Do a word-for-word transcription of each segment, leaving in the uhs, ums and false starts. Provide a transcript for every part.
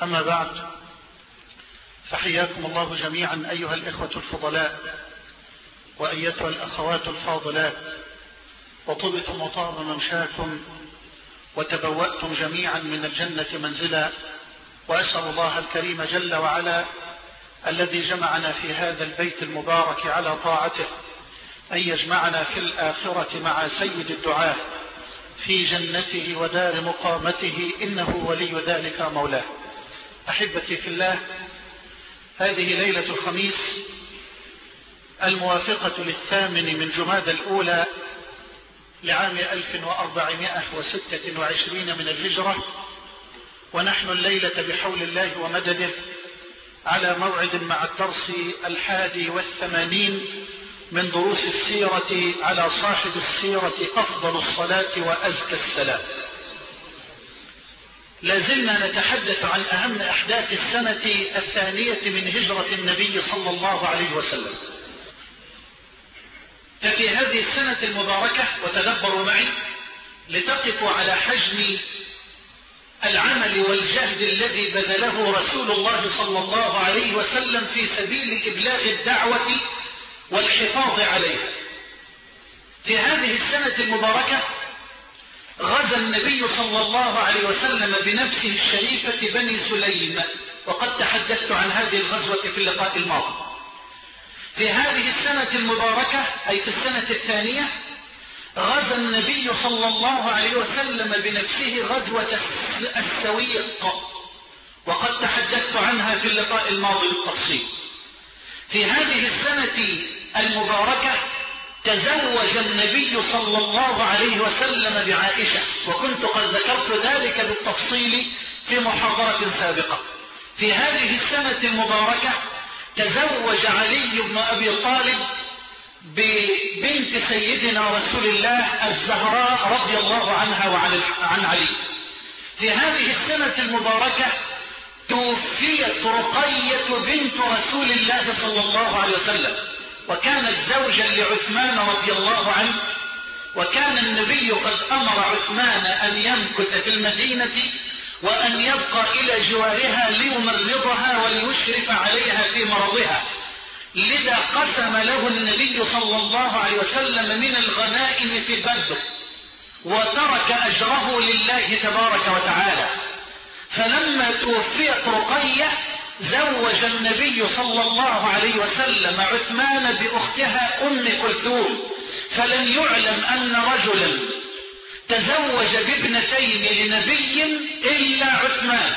أما بعد، فحياكم الله جميعا أيها الإخوة الفضلاء وأيتها الأخوات الفاضلات، وطبتم وطاب ممشاكم وتبوأتم جميعا من الجنة منزلا. وأسأل الله الكريم جل وعلا الذي جمعنا في هذا البيت المبارك على طاعته أن يجمعنا في الآخرة مع سيد الدعاة في جنته ودار مقامته، إنه ولي ذلك مولاه. أحبتي في الله، هذه ليلة الخميس الموافقة للثامن من جمادى الأولى لعام ألف وأربعمائة وستة وعشرين من الهجرة، ونحن الليلة بحول الله ومدده على موعد مع الدرس الحادي والثمانين من دروس السيرة على صاحب السيرة أفضل الصلاة وأزكى السلام. لازلنا نتحدث عن أهم أحداث السنة الثانية من هجرة النبي صلى الله عليه وسلم. ففي هذه السنة المباركة، وتدبروا معي لتقفوا على حجم العمل والجهد الذي بذله رسول الله صلى الله عليه وسلم في سبيل إبلاغ الدعوة والحفاظ عليها. في هذه السنة المباركة غزا النبي صلى الله عليه وسلم بنفسه الشريفة بني سليم، وقد تحدثت عن هذه الغزوة في اللقاء الماضي. في هذه السنة المباركة أي في السنة الثانية غزا النبي صلى الله عليه وسلم بنفسه غزوة السويق، وقد تحدثت عنها في اللقاء الماضي بالتفصيل. في هذه السنة المباركة تزوج النبي صلى الله عليه وسلم بعائشة، وكنت قد ذكرت ذلك بالتفصيل في محاضرة سابقة. في هذه السنة المباركة تزوج علي بن أبي طالب ببنت سيدنا رسول الله الزهراء رضي الله عنها وعن علي. في هذه السنة المباركة توفيت رقية بنت رسول الله صلى الله عليه وسلم، وكانت زوجا لعثمان رضي الله عنه، وكان النبي قد أمر عثمان أن يمكث في المدينة وأن يبقى إلى جوارها ليمرضها وليشرف عليها في مرضها. لذا قسم له النبي صلى الله عليه وسلم من الغنائم في بدر، وترك أجره لله تبارك وتعالى. فلما توفيت رقية زوج النبي صلى الله عليه وسلم عثمان بأختها أم كلثوم، فلم يعلم أن رجلا تزوج بابنتين لنبي إلا عثمان،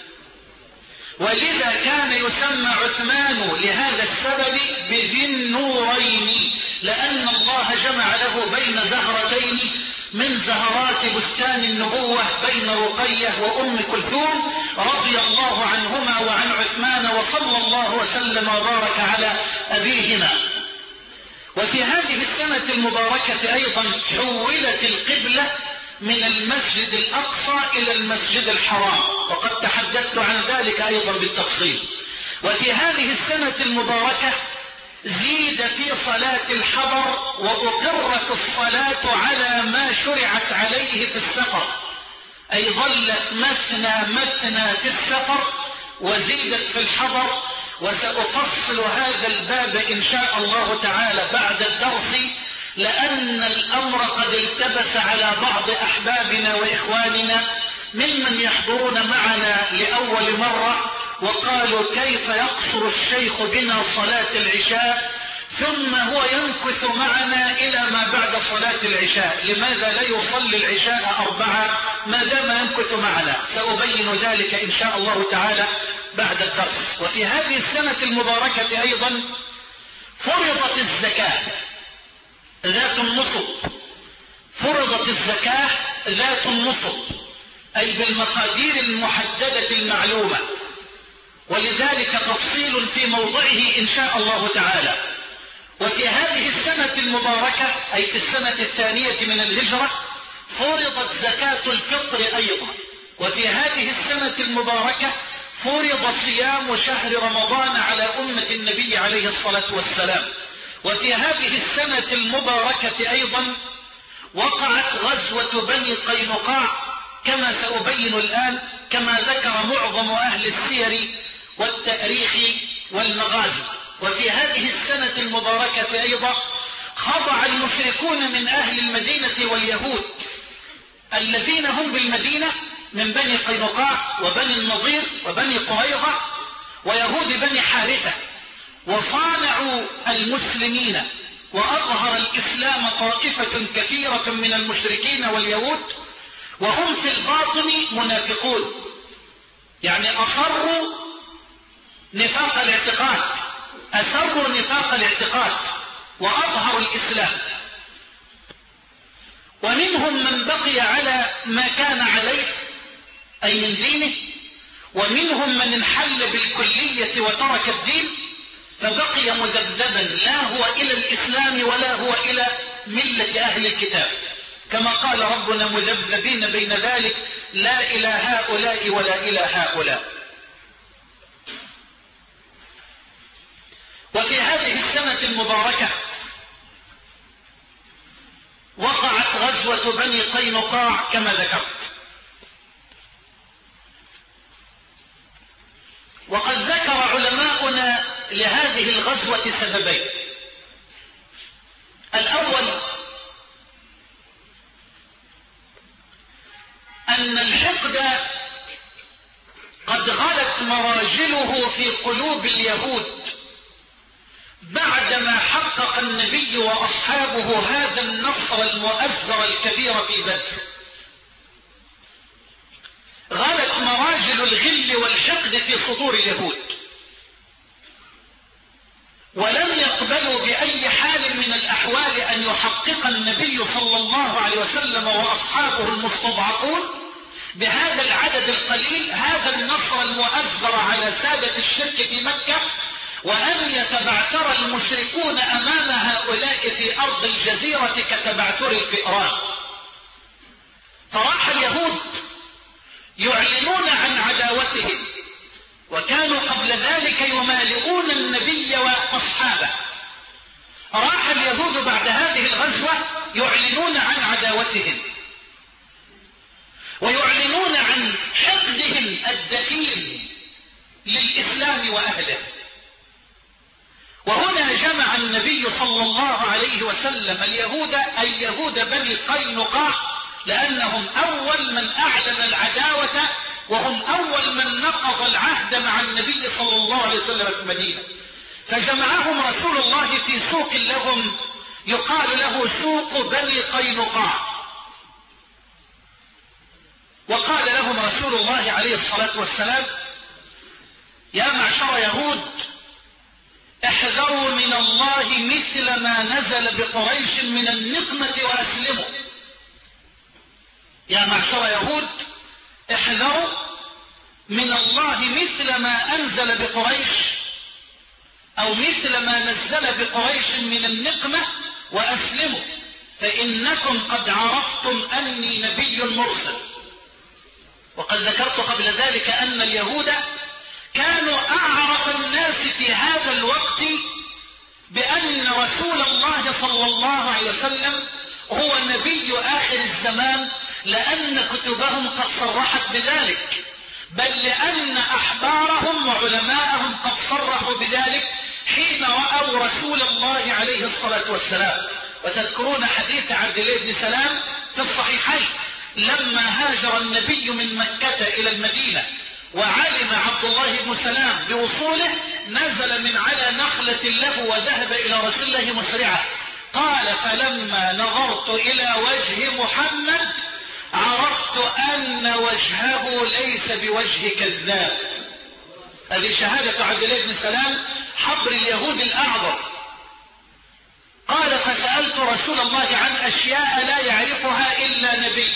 ولذا كان يسمى عثمان لهذا السبب بذي النورين، لأن الله جمع له بين زهرتين من زهرات بستان النبوة بين رقية وأم كلثوم رضي الله عنهما وعن عثمان، وصلى الله وسلم وبارك على أبيهما. وفي هذه السنة المباركة أيضا حولت القبلة من المسجد الأقصى إلى المسجد الحرام، وقد تحدثت عن ذلك أيضا بالتفصيل. وفي هذه السنة المباركة زيد في صلاة الحضر، وأقرت الصلاة على ما شرعت عليه في السفر، أي ظلت مثنى مثنى في السفر وزيدت في الحضر. وسأفصل هذا الباب إن شاء الله تعالى بعد الدرس، لأن الأمر قد التبس على بعض أحبابنا وإخواننا ممن يحضرون معنا لأول مرة، وقالوا كيف يقصر الشيخ بنا صلاة العشاء ثم هو يمكث معنا إلى ما بعد صلاة العشاء، لماذا لا يصلي العشاء أربعة ما دام يمكث معنا؟ سأبين ذلك إن شاء الله تعالى بعد الدرس. وفي هذه السنة المباركة أيضا فرضت الزكاة ذات النصب، فرضت الزكاة ذات النصب أي بالمقادير المحددة المعلومة، ولذلك تفصيل في موضعه إن شاء الله تعالى. وفي هذه السنة المباركة أي في السنة الثانية من الهجرة فرضت زكاة الفطر أيضا. وفي هذه السنة المباركة فرض صيام شهر رمضان على أمة النبي عليه الصلاة والسلام. وفي هذه السنة المباركة أيضا وقعت غزوة بني قينقاع كما سأبين الآن، كما ذكر معظم أهل السير والتاريخ والمغازي. وفي هذه السنة المباركة أيضا خضع المشركون من أهل المدينة واليهود الذين هم بالمدينة من بني قينقاع وبني النضير وبني قريظة ويهود بني حارثة، وصانعوا المسلمين، وأظهر الإسلام طائفة كثيرة من المشركين واليهود وهم في الباطن منافقون، يعني أصروا نفاق الاعتقاد، أسروا نفاق الاعتقاد وأظهروا الإسلام. ومنهم من بقي على ما كان عليه أي من دينه، ومنهم من انحل بالكلية وترك الدين فبقي مذبذبا، لا هو إلى الإسلام ولا هو إلى ملة أهل الكتاب، كما قال ربنا مذبذبين بين ذلك لا إلى هؤلاء ولا إلى هؤلاء. وفي هذه السنة المباركة وقعت غزوة بني قينقاع كما ذكرت. وقد ذكر علماؤنا لهذه الغزوة سببين. الأول أن الحقد قد غلت مراجله في قلوب اليهود بعدما حقق النبي وأصحابه هذا النصر المؤزر الكبير في بدر. غلت مراجل الغل والحقد في صدور اليهود، ولم يقبلوا بأي حال من الأحوال أن يحقق النبي صلى الله عليه وسلم وأصحابه المستضعفون بهذا العدد القليل هذا النصر المؤزر على سادة الشرك في مكة، وأن يتبعثر المشركون أمام هؤلاء في أرض الجزيرة كتبعثر الفئران. فراح اليهود يعلنون عن عداوتهم، وكانوا قبل ذلك يمالئون النبي وأصحابه. راح اليهود بعد هذه الغزوة يعلنون عن عداوتهم ويعلنون عن حقدهم الدفين للإسلام وأهله. وهنا جمع النبي صلى الله عليه وسلم اليهود أي يهود بني قينقاع، لأنهم أول من أعلن العداوة وهم أول من نقض العهد مع النبي صلى الله عليه وسلم في المدينة. فجمعهم رسول الله في سوق لهم يقال له سوق بني قينقاع، وقال لهم رسول الله عليه الصلاة والسلام: يا معشر يهود، احذروا من الله مثل ما نزل بقريش من النقمة وأسلموا. يا معشر يهود، احذروا من الله مثل ما أنزل بقريش أو مثل ما نزل بقريش من النقمة وأسلموا، فإنكم قد عرفتم أني نبي مرسل. وقد ذكرت قبل ذلك أن اليهود كانوا أعرف الناس في هذا الوقت بأن رسول الله صلى الله عليه وسلم هو نبي آخر الزمان، لأن كتبهم قد صرحت بذلك، بل لأن أحبارهم وعلماءهم قد صرحوا بذلك حين رأوا رسول الله عليه الصلاة والسلام. وتذكرون حديث عبد الله بن سلام في الصحيحين لما هاجر النبي من مكة إلى المدينة وعلم عبد الله بن سلام بوصوله، نزل من على نخلة له وذهب إلى رسول الله مسرعا. قال: فلما نظرت إلى وجه محمد عرفت أن وجهه ليس بوجه كذاب. هذه شهادة عبد الله بن سلام حبر اليهود الأعظم. قال: فسألت رسول الله عن أشياء لا يعرفها إلا نبي.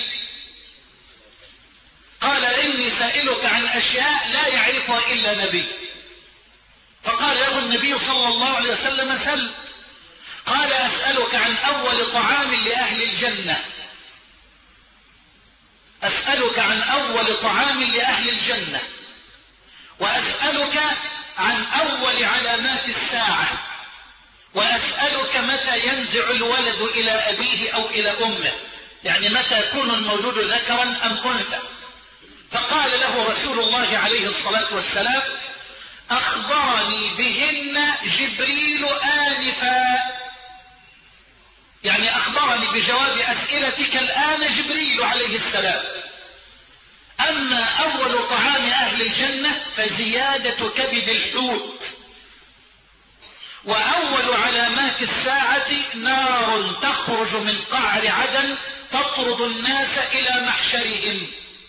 قال: إني سائلك عن أشياء لا يعرفها إلا نبي. فقال له النبي صلى الله عليه وسلم: سل. قال: أسألك عن أول طعام لأهل الجنة. أسألك عن أول طعام لأهل الجنة، وأسألك عن أول علامات الساعة، وأسألك متى ينزع الولد إلى أبيه أو إلى أمه. يعني متى يكون المولود ذكرا أم أنثى. فقال له رسول الله عليه الصلاة والسلام: أخبرني بهن جبريل آنفا، يعني أخبرني بجواب أسئلتك الآن جبريل عليه السلام. أما أول طعام أهل الجنة فزيادة كبد الحوت، وأول علامات الساعة نار تخرج من قعر عدن تطرد الناس إلى محشرهم.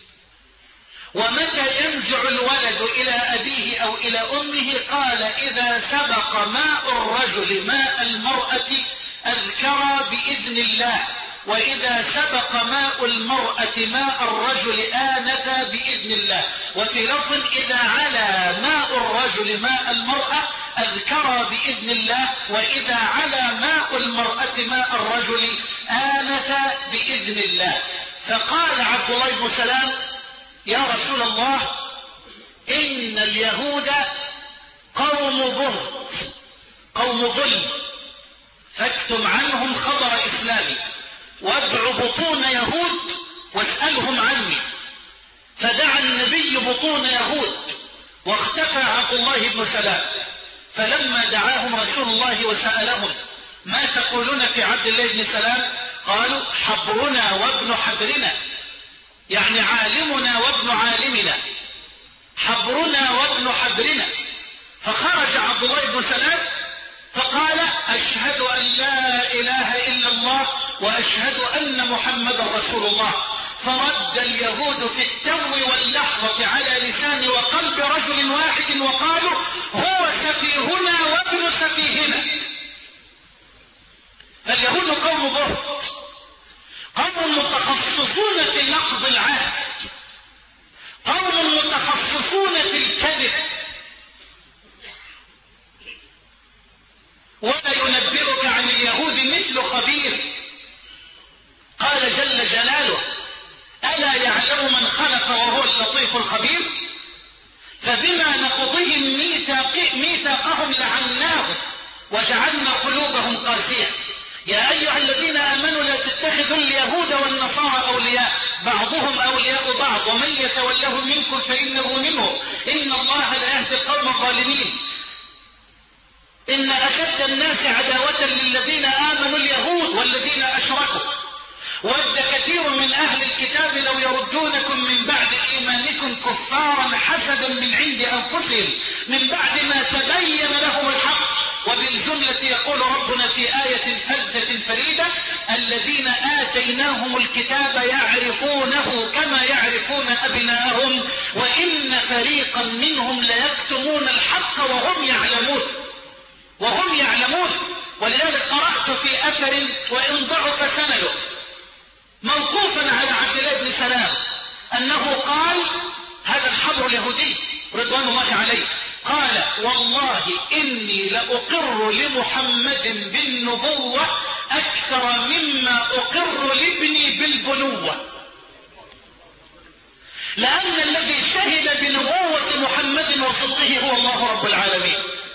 ومتى ينزع الولد إلى أبيه أو إلى أمه؟ قال: إذا سبق ماء الرجل ماء المرأة أذكر بإذن الله، وإذا سبق ماء المرأة ماء الرجل آنف بإذن الله. وفي لفظ: إذا علا ماء الرجل ماء المرأة أذكر بإذن الله، وإذا علا ماء المرأة ماء الرجل آنف بإذن الله. فقال عبد الله بن سلام: يا رسول الله، إن اليهود قوم بهت، قوم ظلم، فاكتم عنهم خبر إسلامي، وادع بطون يهود واسألهم عني. فدعا النبي بطون يهود واختفى عبد الله بن سلام. فلما دعاهم رسول الله وسألهم: ما تقولون في عبد الله بن سلام؟ قالوا: حبرنا وابن حبرنا، يعني عالمنا وابن عالمنا، حبرنا وابن حبرنا. فخرج عبد الله بن سلام فقال: أشهد أن لا إله إلا الله وأشهد أن محمد رسول الله. فرد اليهود في التو واللحظة على لسان وقلب رجل واحد وقالوا: هو سفيهنا وابن سفيهنا. فاليهود قوم بهت، قوم متخصصون في نقض العهد، قوم متخصصون في الكذب. ولا ينبئك عن اليهود مثل خبير. قال جل جلاله: ألا يعلم من خلق وهو اللطيف الخبير. فبما نقضهم ميثاق ميثاقهم لعناهم وجعلنا قلوبهم قاسية. يا أيها الذين آمنوا لا تتخذوا اليهود والنصارى أولياء، بعضهم أولياء بعض، ومن يتولهم منكم فإنه منهم، إن الله لا يهدي القوم الظالمين. إن أشد الناس عداوة للذين آمنوا اليهود والذين أشركوا، ود كثير من أهل الكتاب لو يردونكم من بعد إيمانكم كفارا حسدا من عند أنفسهم من بعد ما تبين لهم الحق. وبالجملة يقول ربنا في آية فزة فريدة: الذين آتيناهم الكتاب يعرفونه كما يعرفون أبناءهم وإن فريقا منهم ليكتمون الحق وهم يعلمون وهم يعلمون. ولذلك قرأت في أثر وإن ضعف سنده موقوفا على عبد الله بن سلام أنه قال، هذا الحبر اليهودي رضوان الله عليه، قال: والله إني لأقر لمحمد بالنبوة أكثر مما أقر لابني بالبنوة، لأن الذي شهد بنبوة محمد وصدقه هو الله رب العالمين.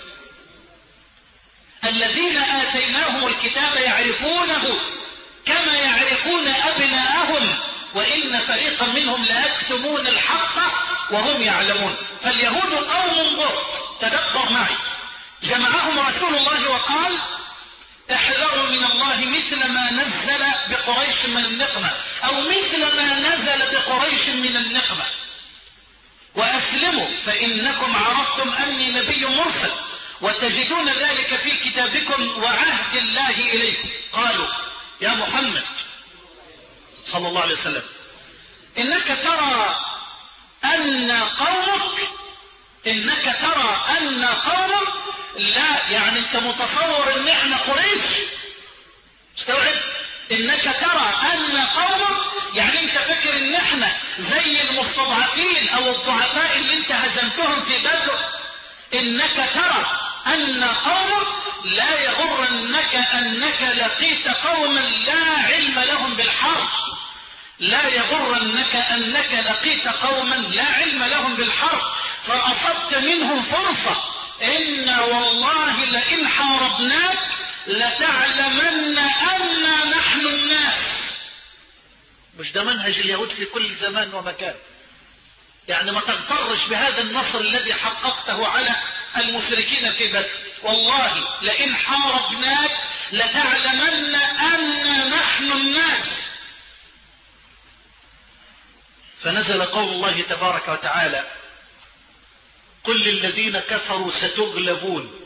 الذين آتيناهم الكتاب يعرفونه كما يعرفون أبناءهم وإن فريقا منهم ليكتمون الحق وهم يعلمون. فاليهود قوم بهت. تدبر معي، جمعهم رسول الله وقال: احذروا من الله مثل ما نزل بقريش من النقمة، أو مثل ما نزل بقريش من النقمة، وأسلموا فإنكم عرفتم أني نبي مرسل، وتجدون ذلك في كتابكم وعهد الله إليكم. قالوا: يا محمد صلى الله عليه وسلم، إنك ترى أن قومك إنك ترى أن قومك لا، يعني أنت متصور أن احنا قريش، استوعب، إنك ترى أن قومك، يعني أنت فكر أن احنا زي المستضعفين أو الضعفاء اللي أنت هزمتهم في بدر. إنك ترى أن قومك لا يغرنك أنك لقيت قوما لا علم لهم بالحرب، لا يغرنك أنك لقيت قوما لا علم لهم بالحرب فأصبت منهم فرصة. إن والله لئن حاربناك لتعلمن أن نحن الناس. مش ده منهج اليهود في كل زمان ومكان. يعني ما تغترش بهذا النصر الذي حققته على المشركين في بدر. والله لئن حاربناك لتعلمن أن نحن الناس. فنزل قول الله تبارك وتعالى قل للذين كفروا ستغلبون.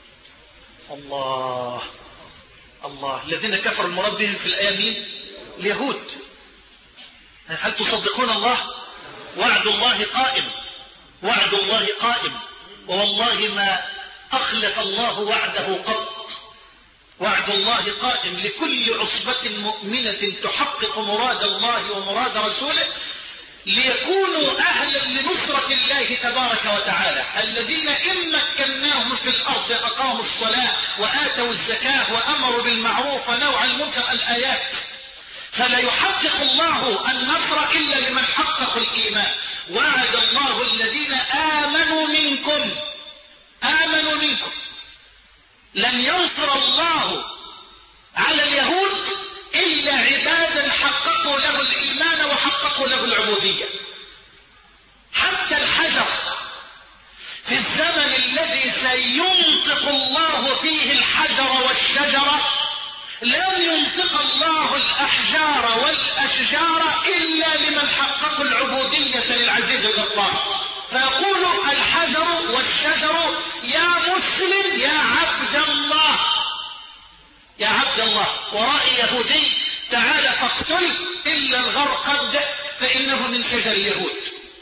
الله الله. الذين كفروا المراد بهم في الآية مين؟ اليهود. هل تصدقون الله؟ وعد الله قائم، وعد الله قائم، ووالله ما أخلف الله وعده قط. وعد الله قائم لكل عصبة مؤمنة تحقق مراد الله ومراد رسوله ليكونوا أهلا لنصرة الله تبارك وتعالى. الذين إن مكناهم في الأرض أقاموا الصلاة وآتوا الزكاة وأمروا بالمعروف ونهوا عن المنكر، الآيات. فلا يحقق الله النصر إلا لمن حقق الإيمان. وعد الله الذين آمنوا منكم، آمنوا منكم. لن ينصر الله على اليهود إلا عبادا حققوا له الإيمان وحققوا له العبودية. حتى الحجر في الزمن الذي سينطق الله فيه الحجر والشجرة لن ينطق الله الأحجار والأشجار إلا لمن حققوا العبودية للعزيز الغفار. فيقول الحجر والشجر يا مسلم يا عبد الله، يا عبد الله. ورأي يهودي تعال فاقتل إلا الغرقد فإنه من شجر اليهود.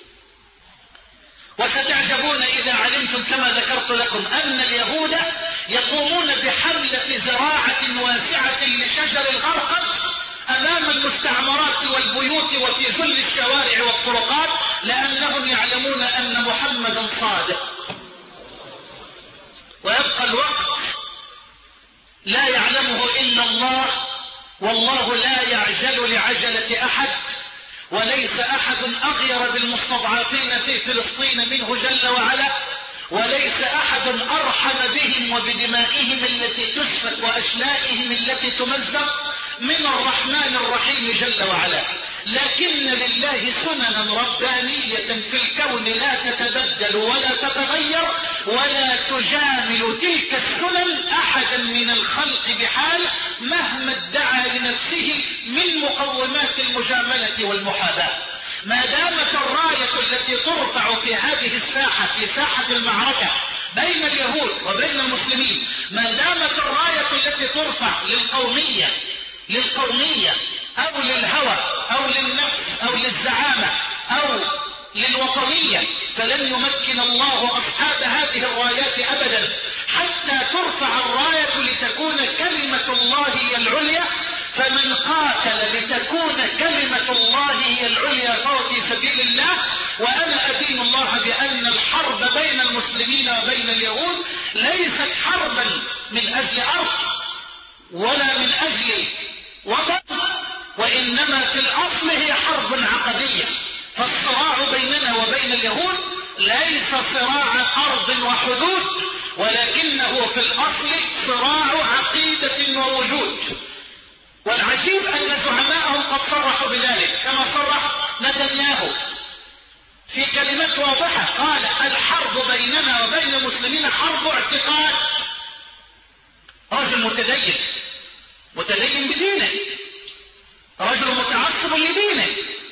وستعجبون إذا علمتم كما ذكرت لكم أن اليهود يقومون بحملة زراعة واسعة لشجر الغرقد أمام المستعمرات والبيوت وفي جل الشوارع والطرقات، لأنهم يعلمون أن محمدا صادق. ويبقى الوقت لا يعلمه إلا الله، والله لا يعجل لعجلة أحد، وليس أحد أغير بالمستضعفين في فلسطين منه جل وعلا، وليس أحد أرحم بهم وبدمائهم التي تسفك وأشلائهم التي تمزق من الرحمن الرحيم جل وعلا. لكن لله سننا ربانية في الكون لا تتبدل ولا تتغير، ولا تجامل تلك السنن أحدا من الخلق بحال مهما ادعى لنفسه من مقومات المجاملة والمحاباة. ما دامت الراية التي ترفع في هذه الساحة، في ساحة المعركة بين اليهود وبين المسلمين، ما دامت الراية التي ترفع للقومية للقومية أو للهوى أو للنفس أو للزعامة أو للوطنية، فلن يمكن الله أصحاب هذه الرايات أبدا حتى ترفع الراية لتكون كلمة الله هي العليا. فمن قاتل لتكون كلمة الله هي العليا فهو في سبيل الله. وأنا أدين الله بأن الحرب بين المسلمين وبين اليهود ليست حربا من أجل أرض ولا من أجل وطن، وإنما في الأصل هي حرب عقدية. فالصراع بيننا وبين اليهود ليس صراع أرض وحدود، ولكنه في الأصل صراع عقيدة ووجود. والعجيب أن زعماءهم قد صرحوا بذلك، كما صرح نتنياهو في كلمات واضحة، قال الحرب بيننا وبين المسلمين حرب اعتقاد. رجل متدين متدين بدينه، رجل متعصب لدينه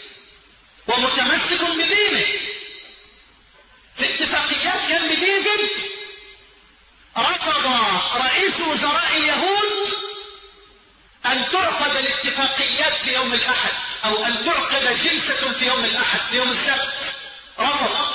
ومتمسك بدينه، في اتفاقيات كان بديفيد رفض رئيس وزراء اليهود أن تعقد الاتفاقيات في يوم الأحد، أو أن تعقد جلسة في يوم الأحد في يوم السبت. رفض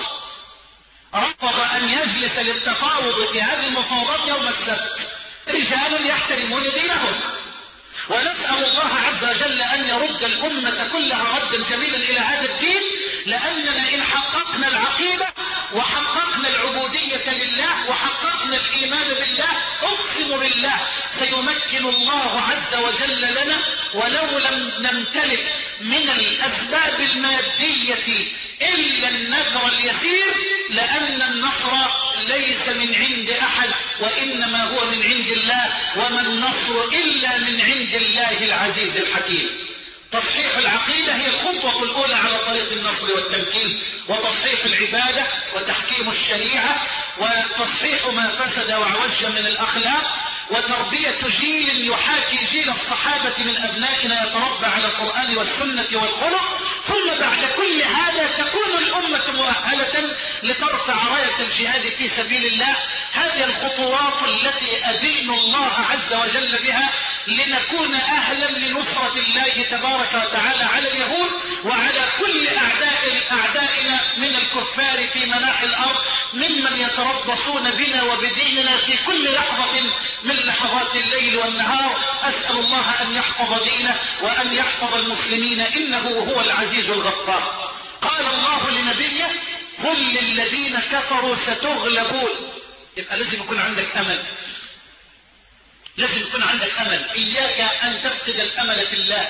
رفض أن يجلس للتفاوض في هذه المفاوضات يوم السبت. رجال يحترمون دينهم، ونسأل الله عز وجل أن يرد الأمة كلها ردا جميلا إلى هذا الدين، لأننا إن حققنا العقيدة وحققنا العبودية لله وحققنا الإيمان بالله، أقسم بالله سيمكن الله عز وجل لنا، ولو لم نمتلك من الأسباب المادية إلا النذر اليسير، لأن النصر ليس من عند أحد وإنما هو من عند الله، وما النصر إلا من عند الله العزيز الحكيم. تصحيح العقيدة هي الخطوة الأولى على طريق النصر والتمكين، وتصحيح العبادة وتحكيم الشريعة وتصحيح ما فسد وعوج من الأخلاق، وتربية جيل يحاكي جيل الصحابة من أبنائنا يتربى على القرآن والسنة والخلق. ثم بعد كل هذا تكون الأمة مؤهلة لترفع راية الجهاد في سبيل الله. هذه الخطوات التي أدين الله عز وجل بها لنكون أهلا لنصرة الله تبارك وتعالى على اليهود وعلى كل أعداء أعدائنا من الكفار في مناحي الأرض، ممن يتربصون بنا وبديننا في كل لحظة من لحظات الليل والنهار. أسأل الله أن يحفظ دينه وأن يحفظ المسلمين، إنه هو العزيز الغفار. قال الله لنبيه: قل للذين كفروا ستغلبون. يبقى لازم يكون عندك أمل، لازم يكون عندك أمل. إياك أن تفقد الأمل في الله.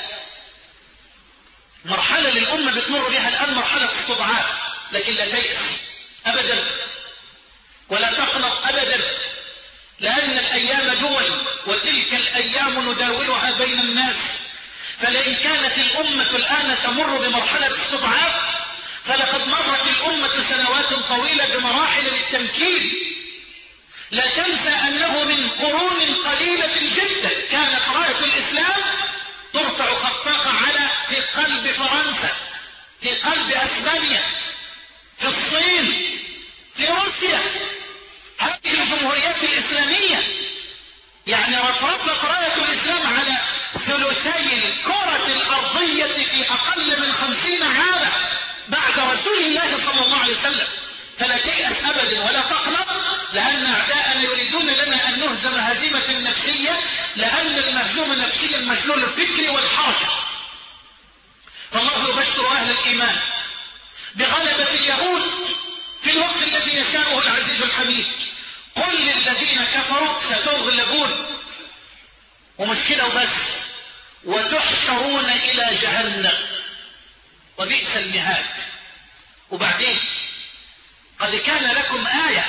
مرحلة للأمة بتمر بها الآن مرحلة استضعاف، لكن لا تيأس أبدا ولا تقنط أبدا، لأن الأيام دول وتلك الأيام نداولها بين الناس. فلئن كانت الأمة الآن تمر بمرحلة استضعاف، فلقد مرت الأمة سنوات طويلة بمراحل للتمكين. لا تنسى أنه من قرون قليلة جدا كانت راية الإسلام ترفع خفاقة على في قلب فرنسا، في قلب أسبانيا، في الصين، في روسيا، هذه الجمهوريات الإسلامية. يعني رفرفت راية الإسلام على ثلثي الكرة الأرضية في أقل من خمسين عاما بعد رسول الله صلى الله عليه وسلم. فلا تيأس أبدا ولا تقنط، لأن أعداءنا يريدون لنا أن نهزم هزيمة نفسية، لأن المهزوم نفسيا مجنون الفكر والحركة. فالله يبشر أهل الإيمان بغلبة اليهود في الوقت الذي يشاءه العزيز الحميد. قل للذين كفروا ستغلبون، ومش كده وبس، وتحشرون إلى جهنم وبئس المهاد. وبعدين قد كان لكم آية،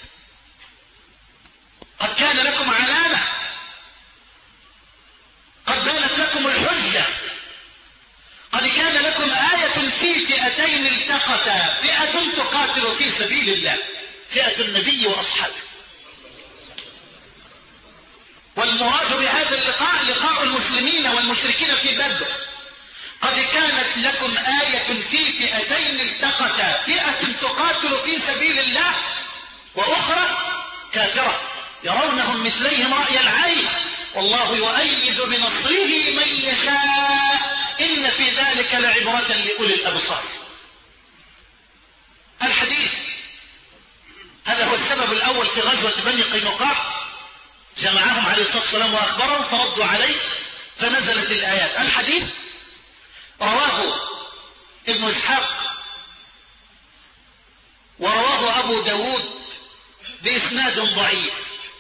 قد كان لكم علامة، قد بانت لكم الحجة، قد كان لكم آية في فئتين التقتا، فئة تقاتل في سبيل الله، فئة النبي وأصحابه. والمراد بهذا اللقاء لقاء المسلمين والمشركين في بدر. قد كانت لكم آية في فئتين التقتا، فئة تقاتل في سبيل الله وأخرى كافرة يرونهم مثليهم رأي العين، والله يؤيد بنصره من يشاء، إن في ذلك لعبرة لأولي الأبصار. الحديث هذا هو السبب الأول في غزوة بني قينقاع، جمعهم عليه الصلاة والسلام وأخبرهم فردوا عليه فنزلت الآيات. الحديث رواه ابن إسحاق ورواه أبو داود بإسناد ضعيف،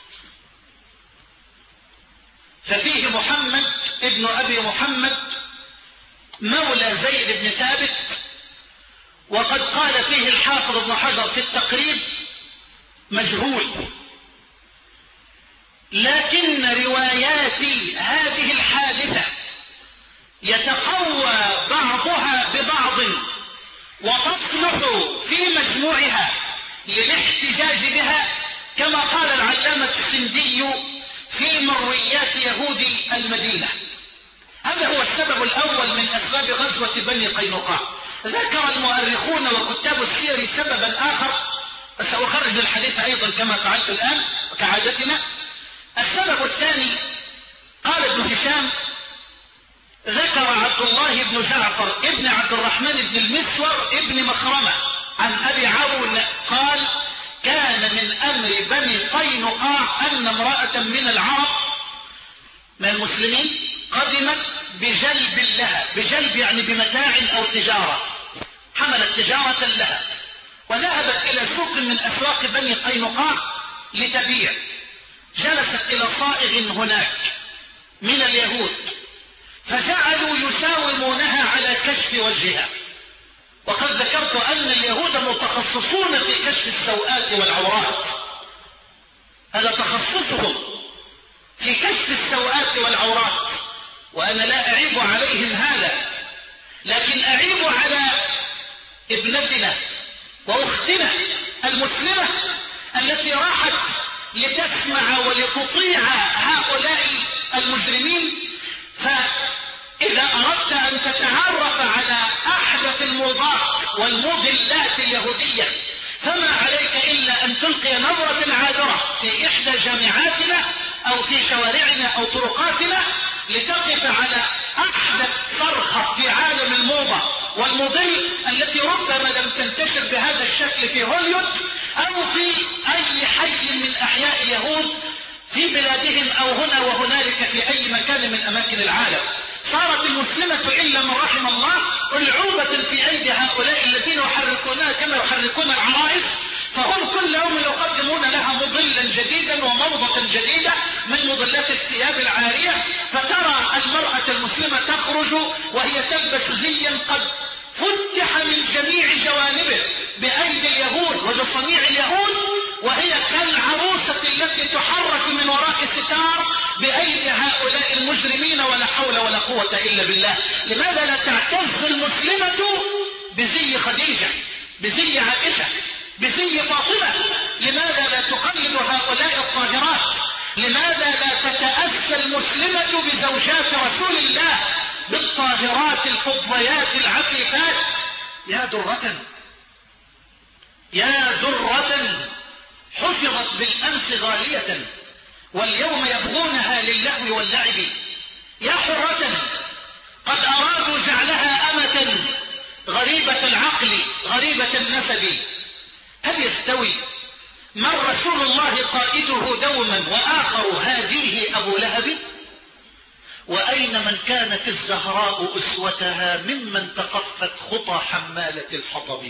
ففيه محمد ابن أبي محمد مولى زيد بن ثابت، وقد قال فيه الحافظ ابن حجر في التقريب مجهول، لكن روايات هذه الحادثة يتقوى بعضها ببعض وتصلح في مجموعها للاحتجاج بها، كما قال العلامة السندي في مرويات يهود المدينة. هذا هو السبب الأول من أسباب غزوة بني قينقاع. ذكر المؤرخون وكتاب السير سببا آخر، سأخرج الحديث أيضا كما فعلت الآن كعادتنا. السبب الثاني قال ابن هشام ذكر عبد الله بن جعفر ابن عبد الرحمن بن المسور ابن مخرمة عن أبي عون قال: كان من أمر بني قينقاع أن امرأة من العرب من المسلمين قدمت بجلب لها، بجلب يعني بمتاع أو تجارة، حملت تجارة لها وذهبت إلى سوق من أسواق بني قينقاع لتبيع. جلست إلى صائغ هناك من اليهود فجعلوا يساومونها على كشف وجهها. وقد ذكرت أن اليهود متخصصون في كشف السوءات والعورات، هذا تخصصهم في كشف السوءات والعورات، وأنا لا أعيب عليهم هذا، لكن أعيب على ابنتنا وأختنا المسلمة التي راحت لتسمع ولتطيع هؤلاء المجرمين. فإذا أردت أن تتعرف على أحدث الموضات والمضلات اليهودية فما عليك إلا أن تلقي نظرة عابرة في إحدى جامعاتنا أو في شوارعنا أو طرقاتنا لتقف على أحدث صرخة في عالم الموضة والمضي التي ربما لم تنتشر بهذا الشكل في هوليوود أو في أي حي من أحياء اليهود في بلادهم أو هنا وهنالك في أي مكان من أماكن العالم. صارت المسلمة إلا من رحم الله ألعوبة في أيدي هؤلاء الذين يحركونها كما يحركون العرائس، فهم كل يوم يقدمون لها مضلا جديدا وموضة جديدة من مضلات الثياب العارية. فترى المرأة المسلمة تخرج وهي تلبس زيا قد فتح من جميع جوانبه بأيدي اليهود وبصنيع اليهود، وهي كالعروسة التي تحرك من وراء ستار بأيدي هؤلاء المجرمين، ولا حول ولا قوة إلا بالله. لماذا لا تعتز المسلمة بزي خديجة، بزي عائشة، بزي فاطمة؟ لماذا لا تقلد هؤلاء الطاهرات؟ لماذا لا تتأسى المسلمة بزوجات رسول الله بالطاهرات الفضيات العفيفات؟ يا درة يا درة حفظت بالأمس غالية واليوم يبغونها للهو واللعب. يا حرة قد أرادوا جعلها أمة غريبة العقل غريبة النسب. هل يستوي من رسول الله قائده دوما وآخر هاديه أبو لهب؟ وأين من كانت الزهراء أسوتها ممن تقفت خطى حمالة الحطب؟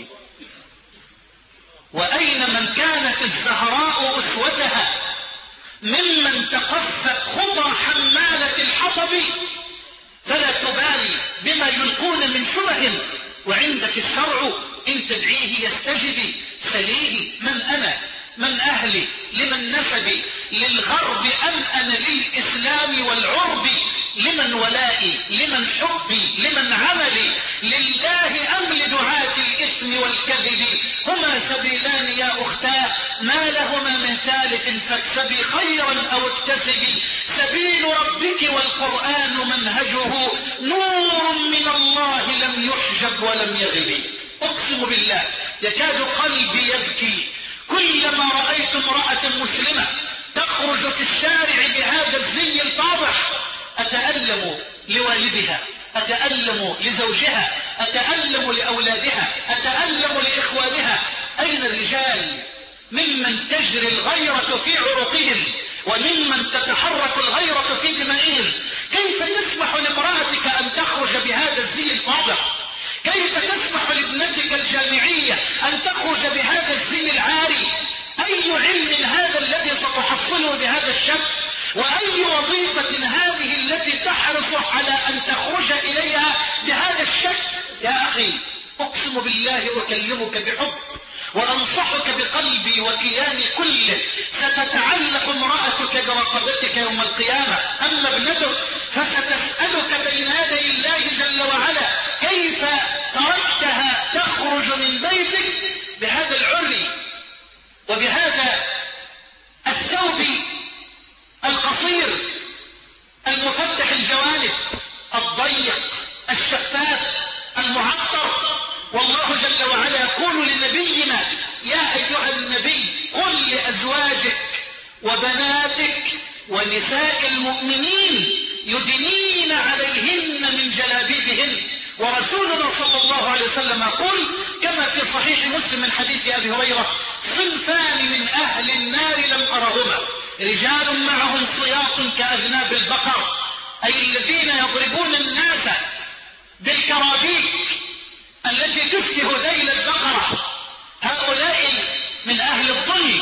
وأين من كانت الزهراء أسوتها ممن تقفت خطى حمالة الحطب؟ فلا تبالي بما يلقون من شبه وعندك الشرع إن تدعيه يستجب. سليه من أنا، من أهلي، لمن نسبي، للغرب أم أنا للإسلام والعرب؟ لمن ولائي، لمن حبي، لمن عملي، لله أم لدعاة الإثم والكذب؟ هما سبيلان يا أختاه ما لهما من ثالث فاكسبي خيرا أو اكتسبي. سبيل ربك والقرآن منهجه نور من الله لم يحجب ولم يغب. أقسم بالله يكاد قلبي يبكي كلما رأيت امرأة مسلمة تخرج في الشارع بهذا الزي الفاضح. أتألم لوالدها، أتألم لزوجها، أتألم لأولادها، أتألم لإخوانها. أين الرجال ممن تجري الغيرة في عروقهم وممن تتحرك الغيرة في دمائهم؟ كيف تسمح لامرأتك أن تخرج بهذا الزي الفاضح؟ كيف تسمح لابنتك الجامعية أن تخرج بهذا الزي العاري؟ أي علم هذا الذي ستحصله بهذا الشكل؟ وأي وظيفة هذه التي تحرص على أن تخرج إليها بهذا الشكل؟ يا أخي أقسم بالله أكلمك بحب وأنصحك بقلبي وكياني كله، ستتعلق امرأتك برقبتك يوم القيامة. أما ابنتك فستسألك بين يدي الله جل وعلا كيف تركتها تخرج من بيتك بهذا العري وبهذا الثوب القصير المفتح الجوانب الضيق الشفاف المعطر. والله جل وعلا يقول لنبينا يا أيها النبي قل لأزواجك وبناتك ونساء المؤمنين يدنين عليهن من جلابيبهن. ورسولنا صلى الله عليه وسلم يقول كما في صحيح مسلم من حديث أبي هريرة صنفان من أهل النار لم أرهما رجال معهم صياط كأذناب البقر، أي الذين يضربون الناس بالكرابيك التي تشبه ذيل البقرة. هؤلاء من أهل الظلم،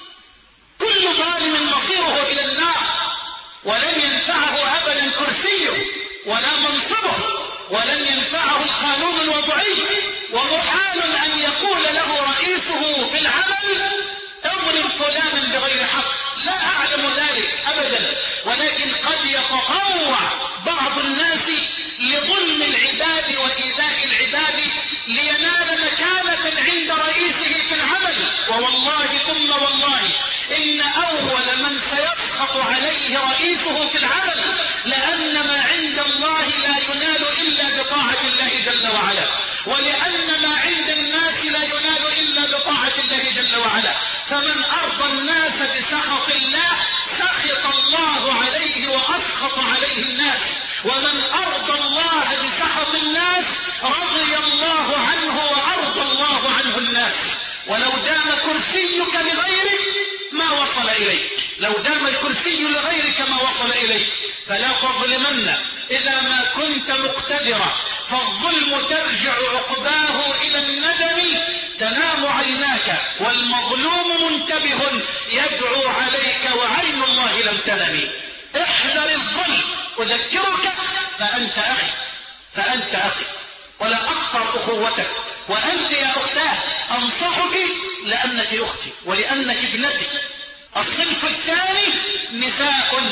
كل ظالم مصيره إلى النار، ولن ينفعه أبدا كرسيه ولا منصبه، ولن ينفعه القانون الوضعي، ومحال أن يقول له رئيسه في العمل اضرب فلانا بغير حق. لا أعلم ذلك أبدا، ولكن قد يتطوع بعض الناس لظلم العباد وإيذاء العباد لينال مكانة عند رئيسه في العمل. ووالله ثم والله إن أول من سيسخط عليه رئيسه في العمل لأن ما عند الله لا ينال إلا بطاعة الله جل وعلا، ولأن ما عند الناس لا ينال إلا بطاعة الله جل وعلا. فمن أرضى الناس بسخط الله سخط الله عليه وأسخط عليه الناس، ومن أرضى الله بسخط الناس رضي الله عنه وأرضى الله عنه الناس. ولو دام كرسيك لغيرك ما وصل إليك، لو دام الكرسي لغيرك ما وصل إليك. فلا تظلمن إذا ما كنت مقتدرا، فالظلم ترجع عقباه إلى الندم. تنام عيناك والمظلوم منتبه يدعو عليك وعين الله لم تنم. احذر الظلم، أذكرك فأنت أخي، فأنت أخي ولا أكثر أخوتك. وأنت يا أختاه أنصحك لأنك أختي ولأنك ابنتي. الصنف الثاني نساء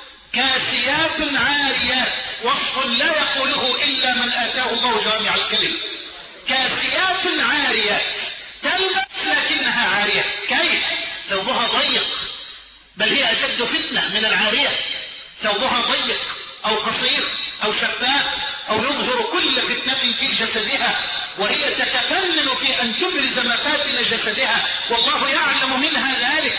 كاسيات عاريات، وصف لا يقوله إلا من آتاه الله جامع الكلم. كاسيات عاريات تلبس لكنها عارية. كيف؟ ثوبها ضيق، بل هي أشد فتنة من العارية. ثوبها ضيق أو قصير أو شفاف أو يظهر كل فتنة في جسدها، وهي تتفنن في أن تبرز مفاتن جسدها والله يعلم منها ذلك.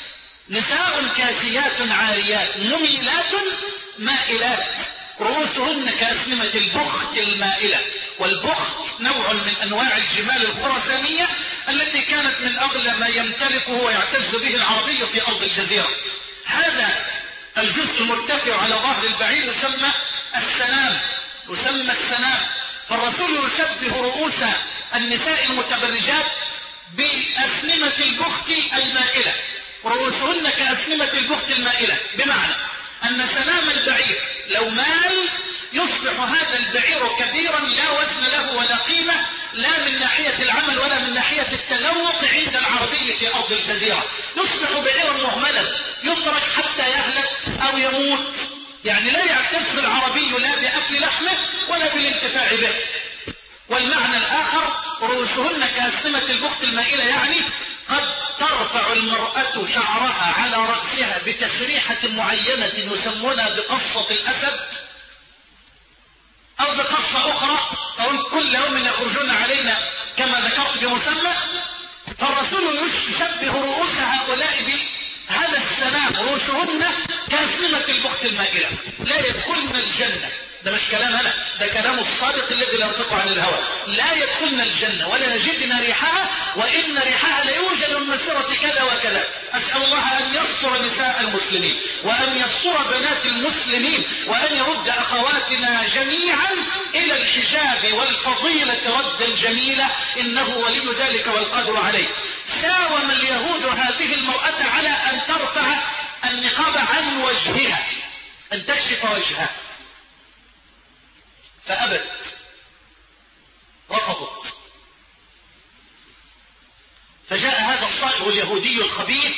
نساء كاسيات عاريات مميلات مائلات، رؤوسهن كأسنمة البخت المائلة. والبخت نوع من أنواع الجمال الخرسانية التي كانت من أغلى ما يمتلكه ويعتز به العربي في أرض الجزيرة. هذا الجزء المرتفع على ظهر البعير يسمى السنام، يسمى السنام. فالرسول يشبه رؤوس النساء المتبرجات بأسنمة البخت المائلة، رؤوسهن كأسنمة البخت المائلة، بمعنى أن سنام البعير لو مال يصبح هذا البعير كبيرا لا وزن له ولا قيمة، لا من ناحية العمل ولا من ناحية التذوق عند العربي في أرض الجزيرة. يصبح بعيرا مهملا يترك حتى يهلك أو يموت، يعني لا يعتز العربي لا بأكل لحمه ولا بالانتفاع به. والمعنى الآخر رؤوسهن كأسنمة البخت المائلة، يعني قد ترفع المرأة شعرها على رأسها بتسريحة معينة يسمونها بقصة الأسد أو بقصة أخرى، أو كل يوم يخرجون علينا كما ذكرت بمسمى. فالرسول يشبه رؤوس هؤلاء بهذا السنام، رؤوسهن كأسنمة البخت المائلة، لا يدخلن الجنة. ده مش كلام أنا، ده كلام الصادق الذي لا ينطق عن الهوى. لا يدخلن الجنة ولا يجدن ريحها، وإن ريحها ليوجد من مسيرة كذا وكذا. أسأل الله أن يستر نساء المسلمين وأن يستر بنات المسلمين وأن يرد أخواتنا جميعا إلى الحجاب والفضيلة ردا جميلا، إنه ولي ذلك والقدر عليه. ساوم اليهود هذه المرأة على أن ترفع النقاب عن وجهها، أن تكشف وجهها، فأبت، رفضت. فجاء هذا الصائغ اليهودي الخبيث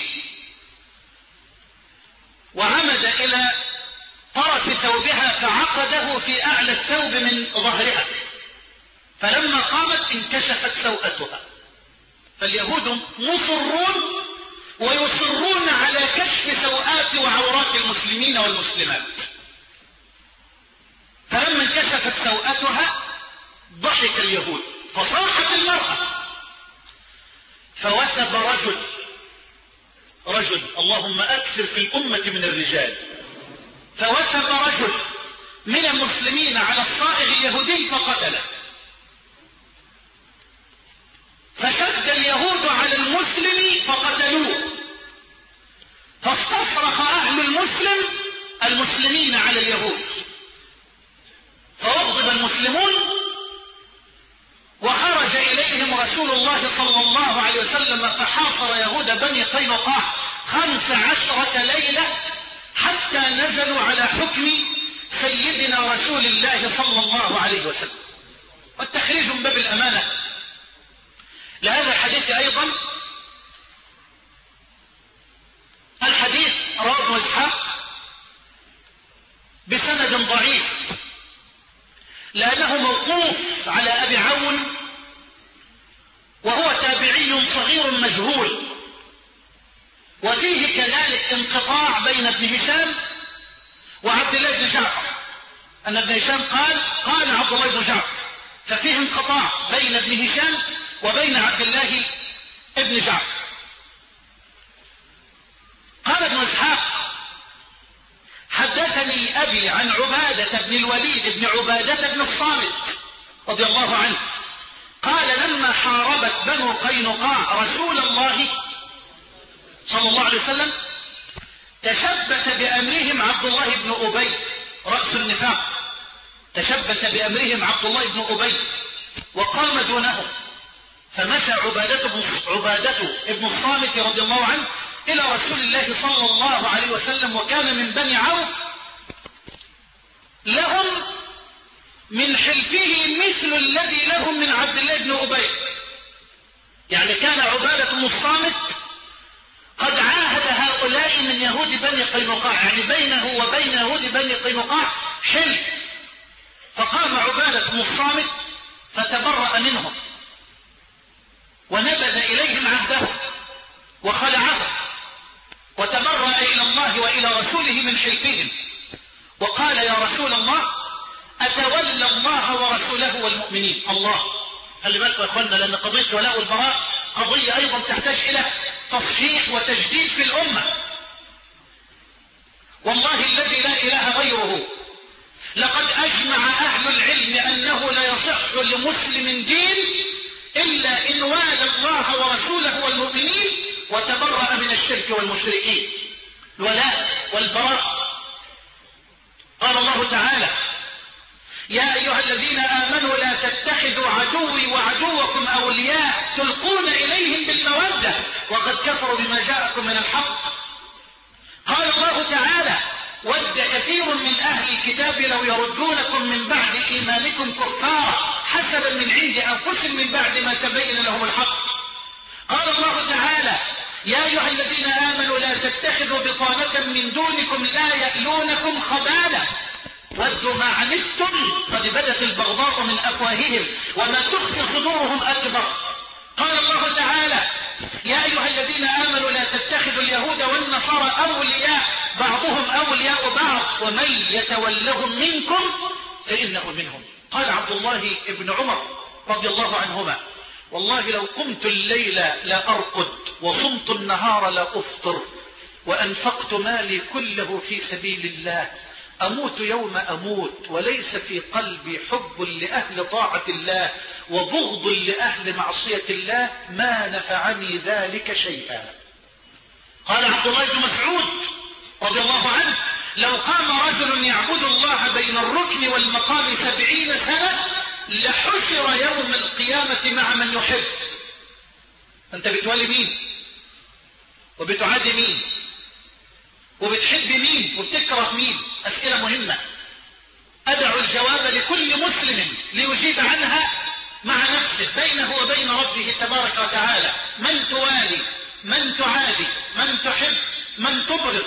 وعمد إلى طرف ثوبها فعقده في أعلى الثوب من ظهرها، فلما قامت انكشفت سوءتها. فاليهود مصرون ويصرون على كشف سوءات وعورات المسلمين والمسلمات. فلما انكشفت سوءتها ضحك اليهود فصاحت المرأة، فوثب رجل رجل اللهم أكثر في الأمة من الرجال، فوثب رجل من المسلمين على الصائغ اليهودي فقتله. فشد اليهود على المسلم فقتلوه، فاستصرخ أهل المسلم المسلمين على اليهود، فأغضب المسلمون وخرج إليهم رسول الله صلى الله عليه وسلم فحاصر يهود بني قينقاع خمس عشرة ليلة حتى نزلوا على حكم سيدنا رسول الله صلى الله عليه وسلم. والتخريج من باب الأمانة لهذا الحديث أيضا، الحديث رواه إسحاق بسند ضعيف لأنه موقوف على أبي عون، وهو تابعي صغير مجهول. وفيه كذلك انقطاع بين ابن هشام وعبد الله بن جعفر، أن ابن هشام قال قال عبد الله بن جعفر، ففيه انقطاع بين ابن هشام وبين عبد الله بن جعفر. قال ابن إسحاق: حدثني أبي عن عبادة بن الوليد بن عبادة بن الصامت رضي الله عنه قال: لما حاربت بنو قينقاع رسول الله صلى الله عليه وسلم تشبث بأمرهم عبد الله بن أبي رأس النفاق، تشبث بأمرهم عبد الله بن أبي وقام دونهم، فمشى عبادة بن عبادة بن الصامت رضي الله عنه إلى رسول الله صلى الله عليه وسلم، وكان من بني عوف، لهم من حلفه مثل الذي لهم من عبد الله بن أبي. يعني كان عبادة بن الصامت قد عاهد هؤلاء من يهود بني قينقاع، يعني بينه وبين يهود بني قينقاع حلف، فقام عبادة بن الصامت فتبرأ منهم ونبذ إليهم عهده وخلعه وتبرأ إلى الله وإلى رسوله من حلفهم، وقال: يا رسول الله أتولى الله ورسوله والمؤمنين. الله، خلي بالكم يا اخوانا، لأن قضية ولاء والبراء قضية أيضا تحتاج إلى تصحيح وتجديد في الأمة. والله الذي لا إله غيره، لقد أجمع أهل العلم أنه لا يصح لمسلم دين إلا إن والى الله ورسوله والمؤمنين وتبرأ من الشرك والمشركين. الولاء والبراء. قال الله تعالى: يا أيها الذين آمنوا لا تتخذوا عدوي وعدوكم أولياء تلقون إليهم بالمودة وقد كفروا بما جاءكم من الحق. قال الله تعالى: ود كثير من أهل الكتاب لو يردونكم من بعد إيمانكم كفارا حسبا من عند أنفسهم من بعد ما تبين لهم الحق. قال الله تعالى: يا أيها الذين آمنوا لا تتخذوا بطانة من دونكم لا يألونكم خبالا ودوا ما عنتم قد بدت البغضاء من أفواههم وما تخفي صدورهم أكبر. قال الله تعالى: يا أيها الذين آمنوا لا تتخذوا اليهود والنصارى أولياء بعضهم أولياء بعض ومن يتولهم منكم فإنه منهم. قال عبد الله بن عمر رضي الله عنهما: والله لو قمت الليل لا أرقد وصمت النهار لا أفطر وأنفقت مالي كله في سبيل الله أموت يوم أموت وليس في قلبي حب لأهل طاعة الله وبغض لأهل معصية الله ما نفعني ذلك شيئا. قال عبد الله بن مسعود رضي الله عنه: لو قام رجل يعبد الله بين الركن والمقام سبعين سنة لحشر يوم القيامة مع من يحب. أنت بتولي مين وبتعادي مين وبتحب مين وبتكره مين؟ أسئلة مهمة أدع الجواب لكل مسلم ليجيب عنها مع نفسه بينه وبين ربه تبارك وتعالى. من توالي، من تعادي، من تحب، من تبغض؟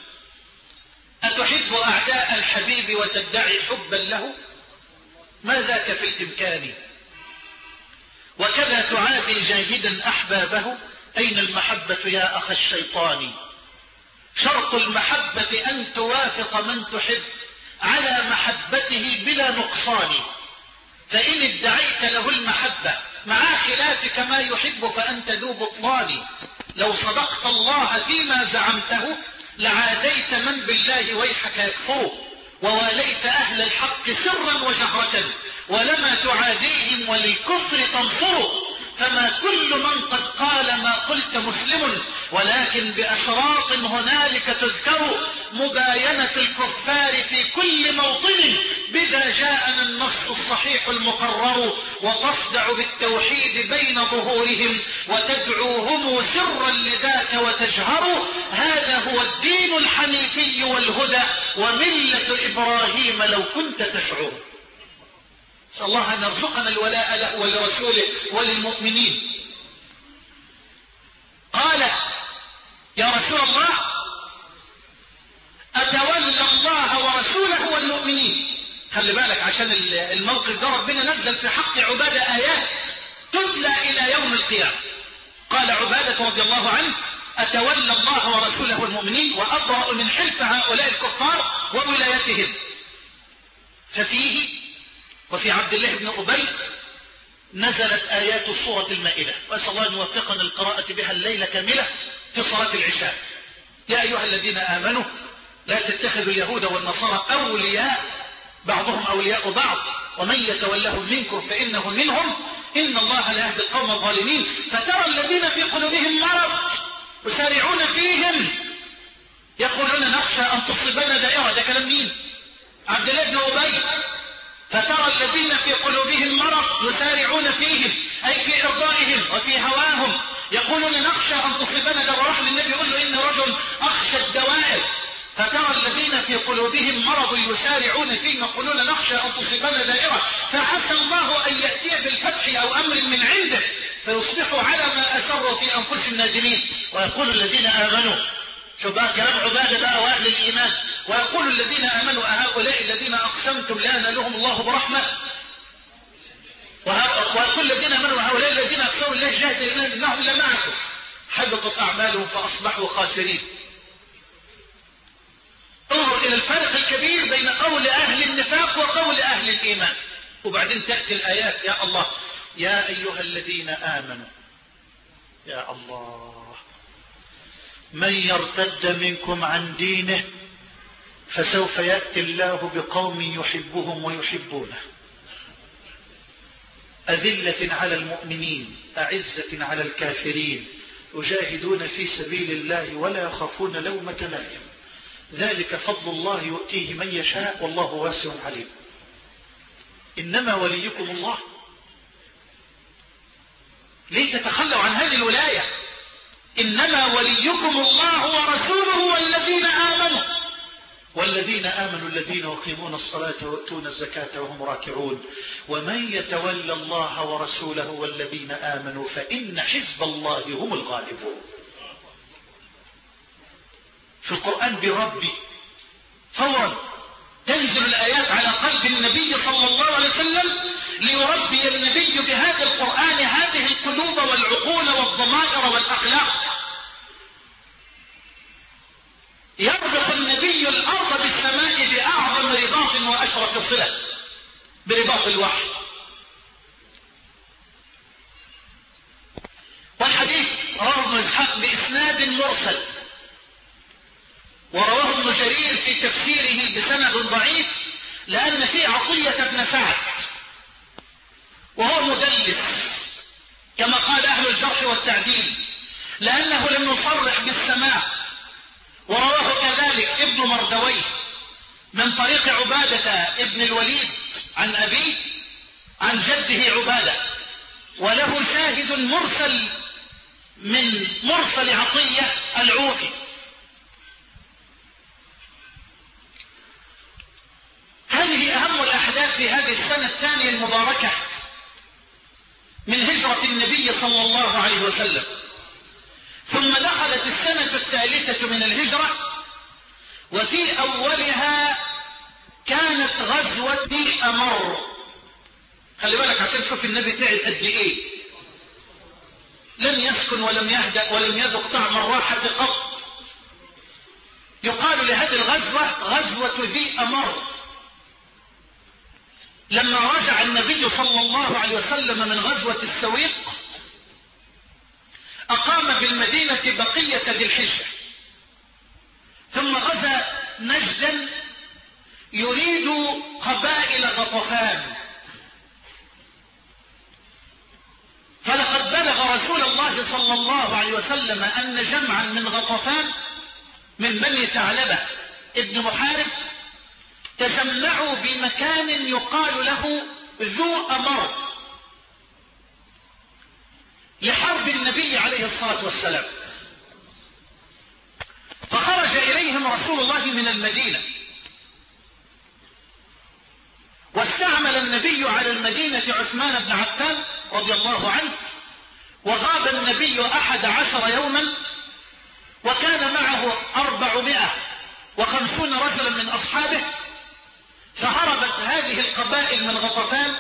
أتحب أعداء الحبيب وتدعي حبا له؟ ما ذاك في الإمكان. وكذا تعادي جاهدا أحبابه. أين المحبة يا أخ الشيطان؟ شرط المحبة أن توافق من تحب على محبته بلا نقصان، فإن ادعيت له المحبة مع خلافك ما يحب فأنت ذو بطلان. لو صدقت الله فيما زعمته لعاديت من بالله ويحك يكفره وواليت أهل الحق سرا وجهرة ولما تعاديهم وللكفر تنصره. فما كل من قد قال ما قلت مسلم ولكن بأشراط هنالك تذكر مباينة الكفار في كل موطن بذا جاءنا النص الصحيح المقرر. وتصدع بالتوحيد بين ظهورهم وتدعوهم سرا لذاك وتجهر. هذا هو الدين الحنيفي والهدى وملة إبراهيم لو كنت تشعر. نسأل الله أن يرزقنا الولاء له ولرسوله وللمؤمنين. قال: يا رسول الله أتولى الله ورسوله والمؤمنين خلي بالك عشان الموقف ده ربنا نزل في حق عبادة آيات تتلى إلى يوم القيامة. قال عبادة رضي الله عنه: أتولى الله ورسوله المؤمنين وأبرأ من حلف هؤلاء الكفار وولايتهم. ففيه وفي عبد الله بن أبي نزلت آيات سورة المائدة، وأسأل الله أن يوفقنا القراءة بها الليلة كاملة في صلاة العشاء. يا أيها الذين آمنوا لا تتخذوا اليهود والنصارى أولياء بعضهم أولياء بعض ومن يتولهم منكم فإنه منهم إن الله لا يهدي القوم الظالمين. فترى الذين في قلوبهم مرض يسارعون فيهم يقولون نخشى أن تصيبنا دائرة. ده كلام مين؟ عبد الله بن أبي. فترى الذين في قلوبهم مرض يسارعون فيهم أي في إرضائهم وفي هواهم يقولون نخشى أن تصيبنا دائرة. راح للنبي يقول له إن رجل أخشى الدوائر. فترى الذين في قلوبهم مرض يسارعون فيهم يقولون نخشى أن تصيبنا دائرة فعسى الله أن يأتي بالفتح أو أمر من عنده فيصبحوا على ما أسروا في أنفسهم نادمين. ويقول الذين آمنوا، شو بقى كلام عبادة بقى وأهل الإيمان، ويقول الذين آمنوا أهؤلاء الذين أقسمتم لا ينالهم الله برحمة، ويقول الذين آمنوا أهؤلاء الذين أقسموا الله جاهد إنهم لمعكم حبطت أعمالهم فأصبحوا خاسرين. انظر إلى الفرق الكبير بين قول أهل النفاق وقول أهل الإيمان. وبعدين تأتي الآيات: يا الله يا أيها الذين آمنوا، يا الله من يرتد منكم عن دينه فسوف يأتي الله بقوم يحبهم ويحبونه أذلة على المؤمنين أعزة على الكافرين يجاهدون في سبيل الله ولا يخافون لومة لائم ذلك فضل الله يؤتيه من يشاء والله واسع عليم. إنما وليكم الله. ليه تتخلوا عن هذه الولاية؟ إنما وليكم الله ورسوله والذين آمنوا والذين آمنوا الذين يقيمون الصلاة ويؤتون الزكاة وهم راكعون ومن يتولى الله ورسوله والذين آمنوا فإن حزب الله هم الغالبون. في القرآن بربي فورا تنزل الآيات على قلب النبي صلى الله عليه وسلم ليربي النبي بهذا القرآن هذه القلوب والعقول والضمائر والأخلاق. يربط النبي الأرض بالسماء بأعظم رباط وأشرف صلة برباط الوحي. والحديث رواه ابن إسحاق بإسناد مرسل، ورواه ابن جرير في تفسيره بسند ضعيف لأن فيه عطية بن سعد وهو مدلس كما قال أهل الجرح والتعديل لأنه لم يصرح بالسماع. ورواه كذلك ابن مردويه من طريق عبادة ابن الوليد عن أبيه عن جده عبادة، وله شاهد مرسل من مرسل عطية العوفي. هذه أهم الأحداث في هذه السنة الثانية المباركة من هجرة النبي صلى الله عليه وسلم. ثم دخلت السنة الثالثة من الهجرة وفي أولها كانت غزوة أمر. خلي بالك عشان تشوف النبي تعب قد إيه. لم يسكن ولم يهدأ ولم يذق طعم الراحة قط. يقال لهذه الغزوة غزوة ذي أمر. لما رجع النبي صلى الله عليه وسلم من غزوة السويق أقام بالمدينة بقية ذي الحجة ثم غزا نجدا يريد قبائل غطفان. فلقد بلغ رسول الله صلى الله عليه وسلم أن جمعا من غطفان من بني ثعلبة ابن محارب تجمعوا بمكان يقال له ذو أمر لحرب النبي عليه الصلاة والسلام. فخرج إليهم رسول الله من المدينة واستعمل النبي على المدينة عثمان بن عفان رضي الله عنه، وغاب النبي أحد عشر يوما وكان معه أربعمائة وخمسون رجلا من أصحابه فهربت هذه القبائل من غطفان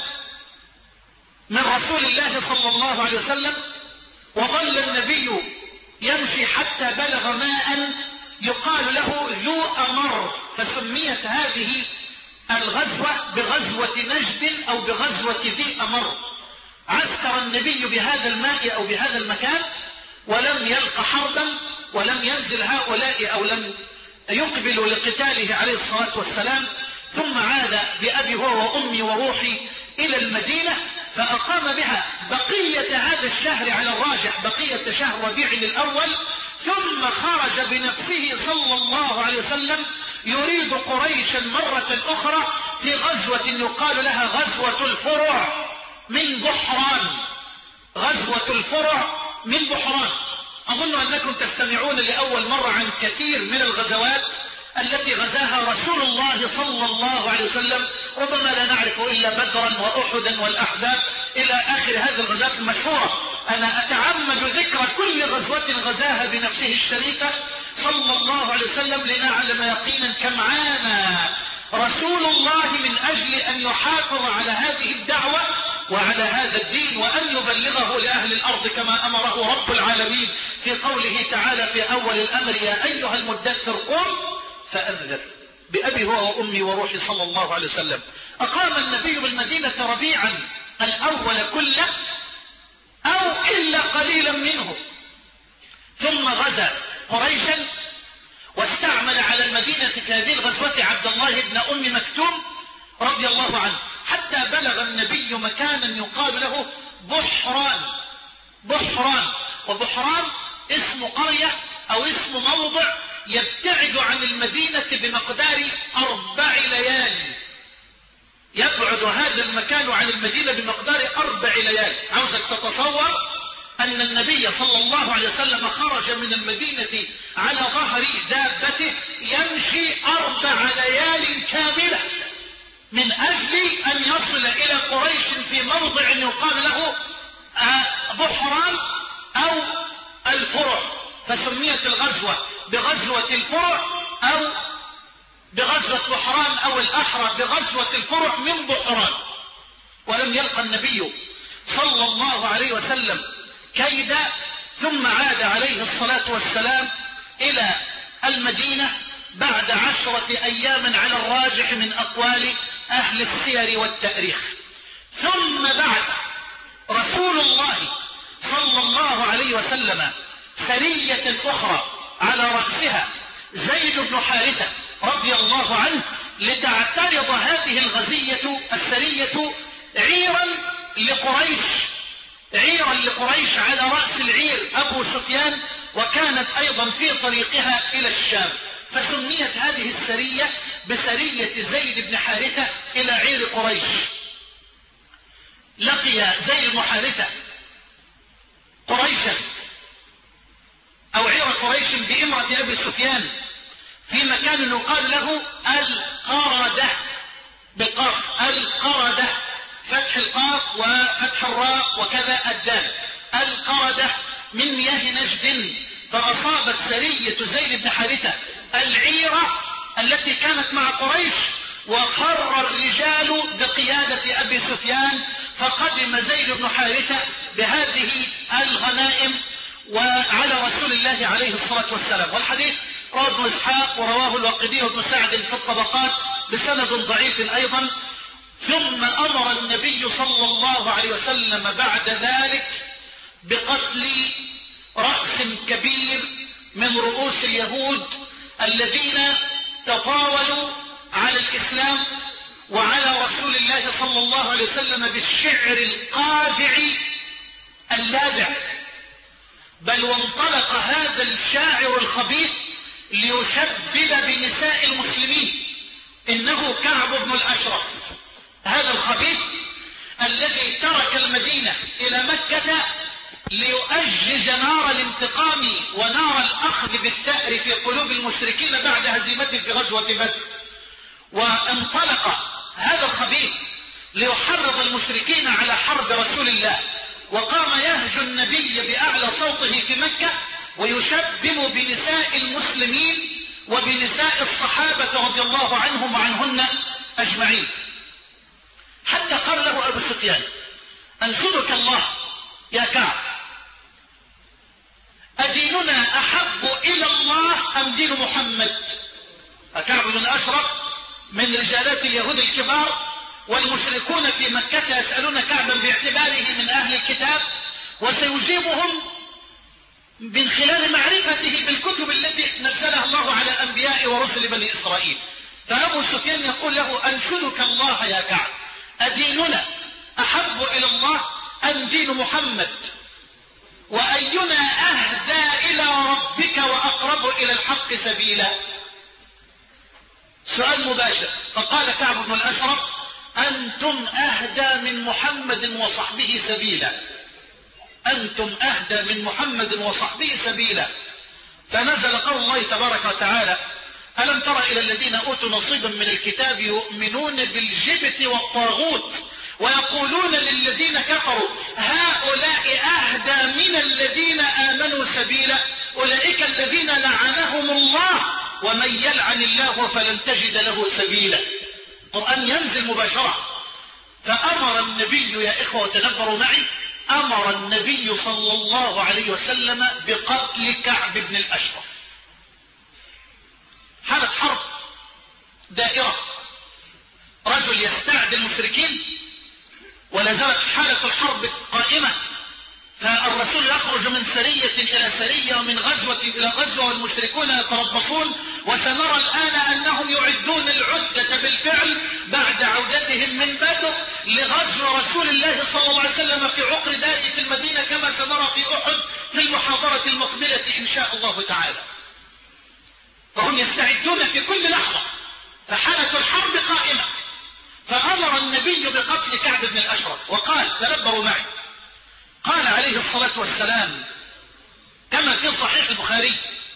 من رسول الله صلى الله عليه وسلم، وظل النبي يمشي حتى بلغ ماء يقال له ذو أمر، فسميت هذه الغزوة بغزوة نجد أو بغزوة ذي أمر. عسكر النبي بهذا الماء أو بهذا المكان ولم يلق حربا، ولم ينزل هؤلاء أو لم يقبلوا لقتاله عليه الصلاة والسلام، ثم عاد بأبي هو وأمي وروحي إلى المدينة، فأقام بها بقية هذا الشهر على الراجح، بقية شهر ربيع الأول، ثم خرج بنفسه صلى الله عليه وسلم يريد قريشا مرة أخرى في غزوة يقال لها غزوة الفرع من بحران. غزوة الفرع من بحران. أظن أنكم تستمعون لأول مرة عن كثير من الغزوات التي غزاها رسول الله صلى الله عليه وسلم، ربما لا نعرف إلا بدرا وأحدا والأحزاب إلى آخر هذه الغزوات المشهورة. أنا أتعمد ذكر كل غزوة غزاها بنفسه الشريفة صلى الله عليه وسلم لنعلم يقينا كم عانى رسول الله من أجل أن يحافظ على هذه الدعوة وعلى هذا الدين، وأن يبلغه لأهل الأرض كما أمره رب العالمين في قوله تعالى في أول الأمر: يا أيها المدثر قم فأنذر بأبي هو وأمي وروحي صلى الله عليه وسلم. أقام النبي بالمدينة ربيعا الأول كله أو إلا قليلا منه، ثم غزا قريشا واستعمل على المدينة في هذه الغزوة عبد الله بن أم مكتوم رضي الله عنه، حتى بلغ النبي مكانا يقال له بحران. بحران، وبحران اسم قرية أو اسم موضع يبتعد عن المدينة بمقدار أربع ليالي. يبعد هذا المكان عن المدينة بمقدار أربع ليالي. عاوزك تتصور أن النبي صلى الله عليه وسلم خرج من المدينة على ظهر دابته يمشي أربع ليال كاملة من أجل أن يصل إلى قريش في موضع يقال له بحران أو الفرع، فسميت الغزوة بغزوة الفرع أو بغزوة بحران، أو الأحرى بغزوة الفرع من بحران. ولم يلقى النبي صلى الله عليه وسلم كيدا، ثم عاد عليه الصلاة والسلام إلى المدينة بعد عشرة أيام على الراجح من أقوال أهل السير والتاريخ. ثم بعد رسول الله صلى الله عليه وسلم سرية أخرى على رأسها زيد بن حارثة رضي الله عنه لتعترض هذه الغزية السرية عيرا لقريش، عيرا لقريش على رأس العير أبو سفيان، وكانت أيضا في طريقها إلى الشام، فسميت هذه السرية بسرية زيد بن حارثة إلى عير قريش. لقي زيد بن حارثة قريشا أو عير قريش بإمرة أبي سفيان في مكان يقال له القردة بالقاف، القردة، فتح القاف وفتح الراء وكذا الدال، القردة من مياه نجد. فأصابت سرية زيد بن حارثة العيرة التي كانت مع قريش، وخر الرجال بقيادة أبي سفيان، فقدم زيد بن حارثة بهذه الغنائم وعلى رسول الله عليه الصلاة والسلام. والحديث رواه ابن إسحاق ورواه الواقدي وابن سعد في الطبقات بسند ضعيف أيضا. ثم أمر النبي صلى الله عليه وسلم بعد ذلك بقتل رأس كبير من رؤوس اليهود الذين تطاولوا على الإسلام وعلى رسول الله صلى الله عليه وسلم بالشعر القادع اللاذع. بل وانطلق هذا الشاعر الخبيث ليشبب بنساء المسلمين. إنه كعب بن الأشرف، هذا الخبيث الذي ترك المدينة إلى مكة ليؤجج نار الانتقام ونار الأخذ بالثأر في قلوب المشركين بعد هزيمته في غزوة بدر. وانطلق هذا الخبيث ليحرض المشركين على حرب رسول الله، وقام يهجو النبي بأعلى صوته في مكة ويشبب بنساء المسلمين وبنساء الصحابة رضي الله عنهم وعنهن أجمعين، حتى قال له أبو سفيان: أنشدك الله يا كعب، أديننا أحب إلى الله أم دين محمد؟ كعب بن أشرف من رجالات اليهود الكبار، والمشركون في مكة يسألون كعبا باعتباره من أهل الكتاب، وسيجيبهم من خلال معرفته بالكتب التي نزلها الله على أنبياء ورسل بني إسرائيل. فأبو سفيان يقول له: أنشدك الله يا كعب، أديننا أحب إلى الله أم دين محمد؟ وأينا أهدى إلى ربك وأقرب إلى الحق سبيلا؟ سؤال مباشر. فقال كعب بن الأشرف: أنتم أهدى من محمد وصحبه سبيلا، أنتم أهدى من محمد وصحبه سبيلا. فنزل قول الله تبارك وتعالى: ألم تر إلى الذين أوتوا نصيبا من الكتاب يؤمنون بالجبت والطاغوت ويقولون للذين كفروا هؤلاء أهدى من الذين آمنوا سبيلا، أولئك الذين لعنهم الله ومن يلعن الله فلن تجد له سبيلا. القرآن ينزل مباشرة. فأمر النبي، يا إخوة تدبروا معي، أمر النبي صلى الله عليه وسلم بقتل كعب بن الأشرف. حالة حرب دائرة، رجل يستعد المشركين ولا زالت حالة الحرب قائمة، فالرسول يخرج من سرية إلى سرية ومن غزوة إلى غزوة والمشركون يتربصون، وسنرى الآن أنهم يعدون العدة بالفعل بعد عودتهم من بدر لغزو رسول الله صلى الله عليه وسلم في عقر داري في المدينة، كما سنرى في أحد في المحاضرة المقبلة إن شاء الله تعالى. فهم يستعدون في كل لحظة، فحالة الحرب قائمة. فأمر النبي بقتل كعب بن الأشرف وقال: تدبروا معي، قال عليه الصلاة والسلام كما في صحيح البخاري،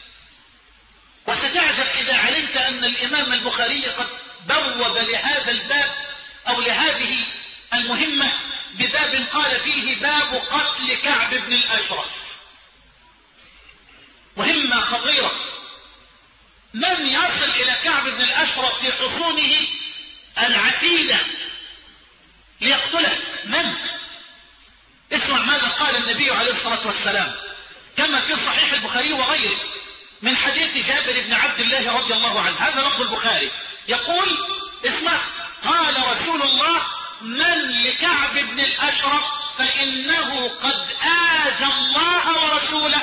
وستعجب إذا علمت أن الإمام البخاري قد بوب لهذا الباب أو لهذه المهمة بباب قال فيه: باب قتل كعب بن الأشرف. مهمة خطيرة. من يصل إلى كعب بن الأشرف في حصونه العتيدة ليقتله؟ من؟ اسمع ماذا قال النبي عليه الصلاة والسلام كما في صحيح البخاري وغيره من حديث جابر بن عبد الله رضي الله عنه. هذا لفظ البخاري، يقول: اسمع، قال رسول الله: من لكعب بن الأشرف فإنه قد آذى الله ورسوله.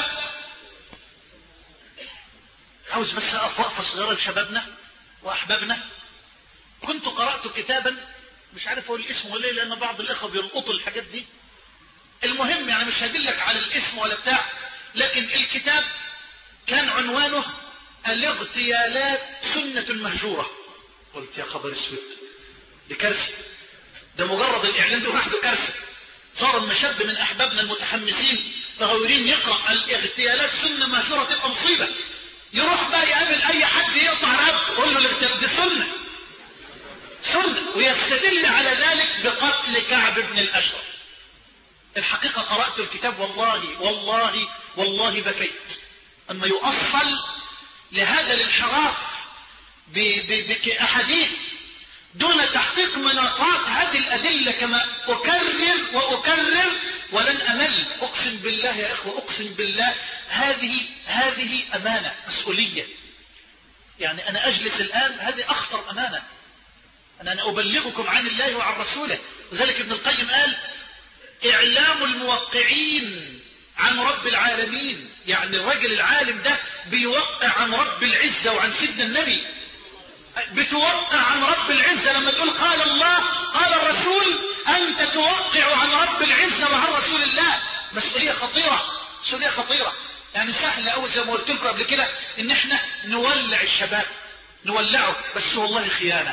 عاوز بس أقف وقفة صغيرة لشبابنا وأحبابنا. كنت قرأت كتابا، مش عارف اقول الاسم ولا ايه لأن بعض الإخوة بيلقطوا الحاجات دي. المهم يعني مش هدلك على الاسم ولا بتاع، لكن الكتاب كان عنوانه الاغتيالات سنة مهجورة. قلت يا خبر اسود، دي كارثة، ده مجرد الإعلان ده وحده كارثة. صار المشاب من أحبابنا المتحمسين مغيرين يقرأ الاغتيالات سنة مهجورة تبقى مصيبة، يروح بقى يقابل أي حد يقطع رقبته يقول له الاغتيال دي سنة سنة، ويستدل على ذلك بقتل كعب بن الأشرف. الحقيقة قرأت الكتاب والله والله والله بكيت أما يؤصل لهذا الانحراف بأحاديث دون تحقيق مناطات هذه الأدلة، كما أكرر وأكرر ولن أمل. أقسم بالله يا إخوة، أقسم بالله هذه هذه أمانة، مسؤولية. يعني أنا أجلس الآن، هذه أخطر أمانة، أنا أنا أبلغكم عن الله وعن رسوله. وذلك ابن القيم قال: إعلام الموقعين عن رب العالمين. يعني الرجل العالم ده بيوقع عن رب العزة وعن سيدنا النبي، بتوقع عن رب العزة لما تقول قال الله قال الرسول، أنت توقع عن رب العزة وعن رسول الله. مسؤولية خطيرة، مسؤولية خطيرة. يعني سهل أوي زي ما قلت لكم قبل كده إن احنا نولع الشباب، نولعه، بس والله خيانة،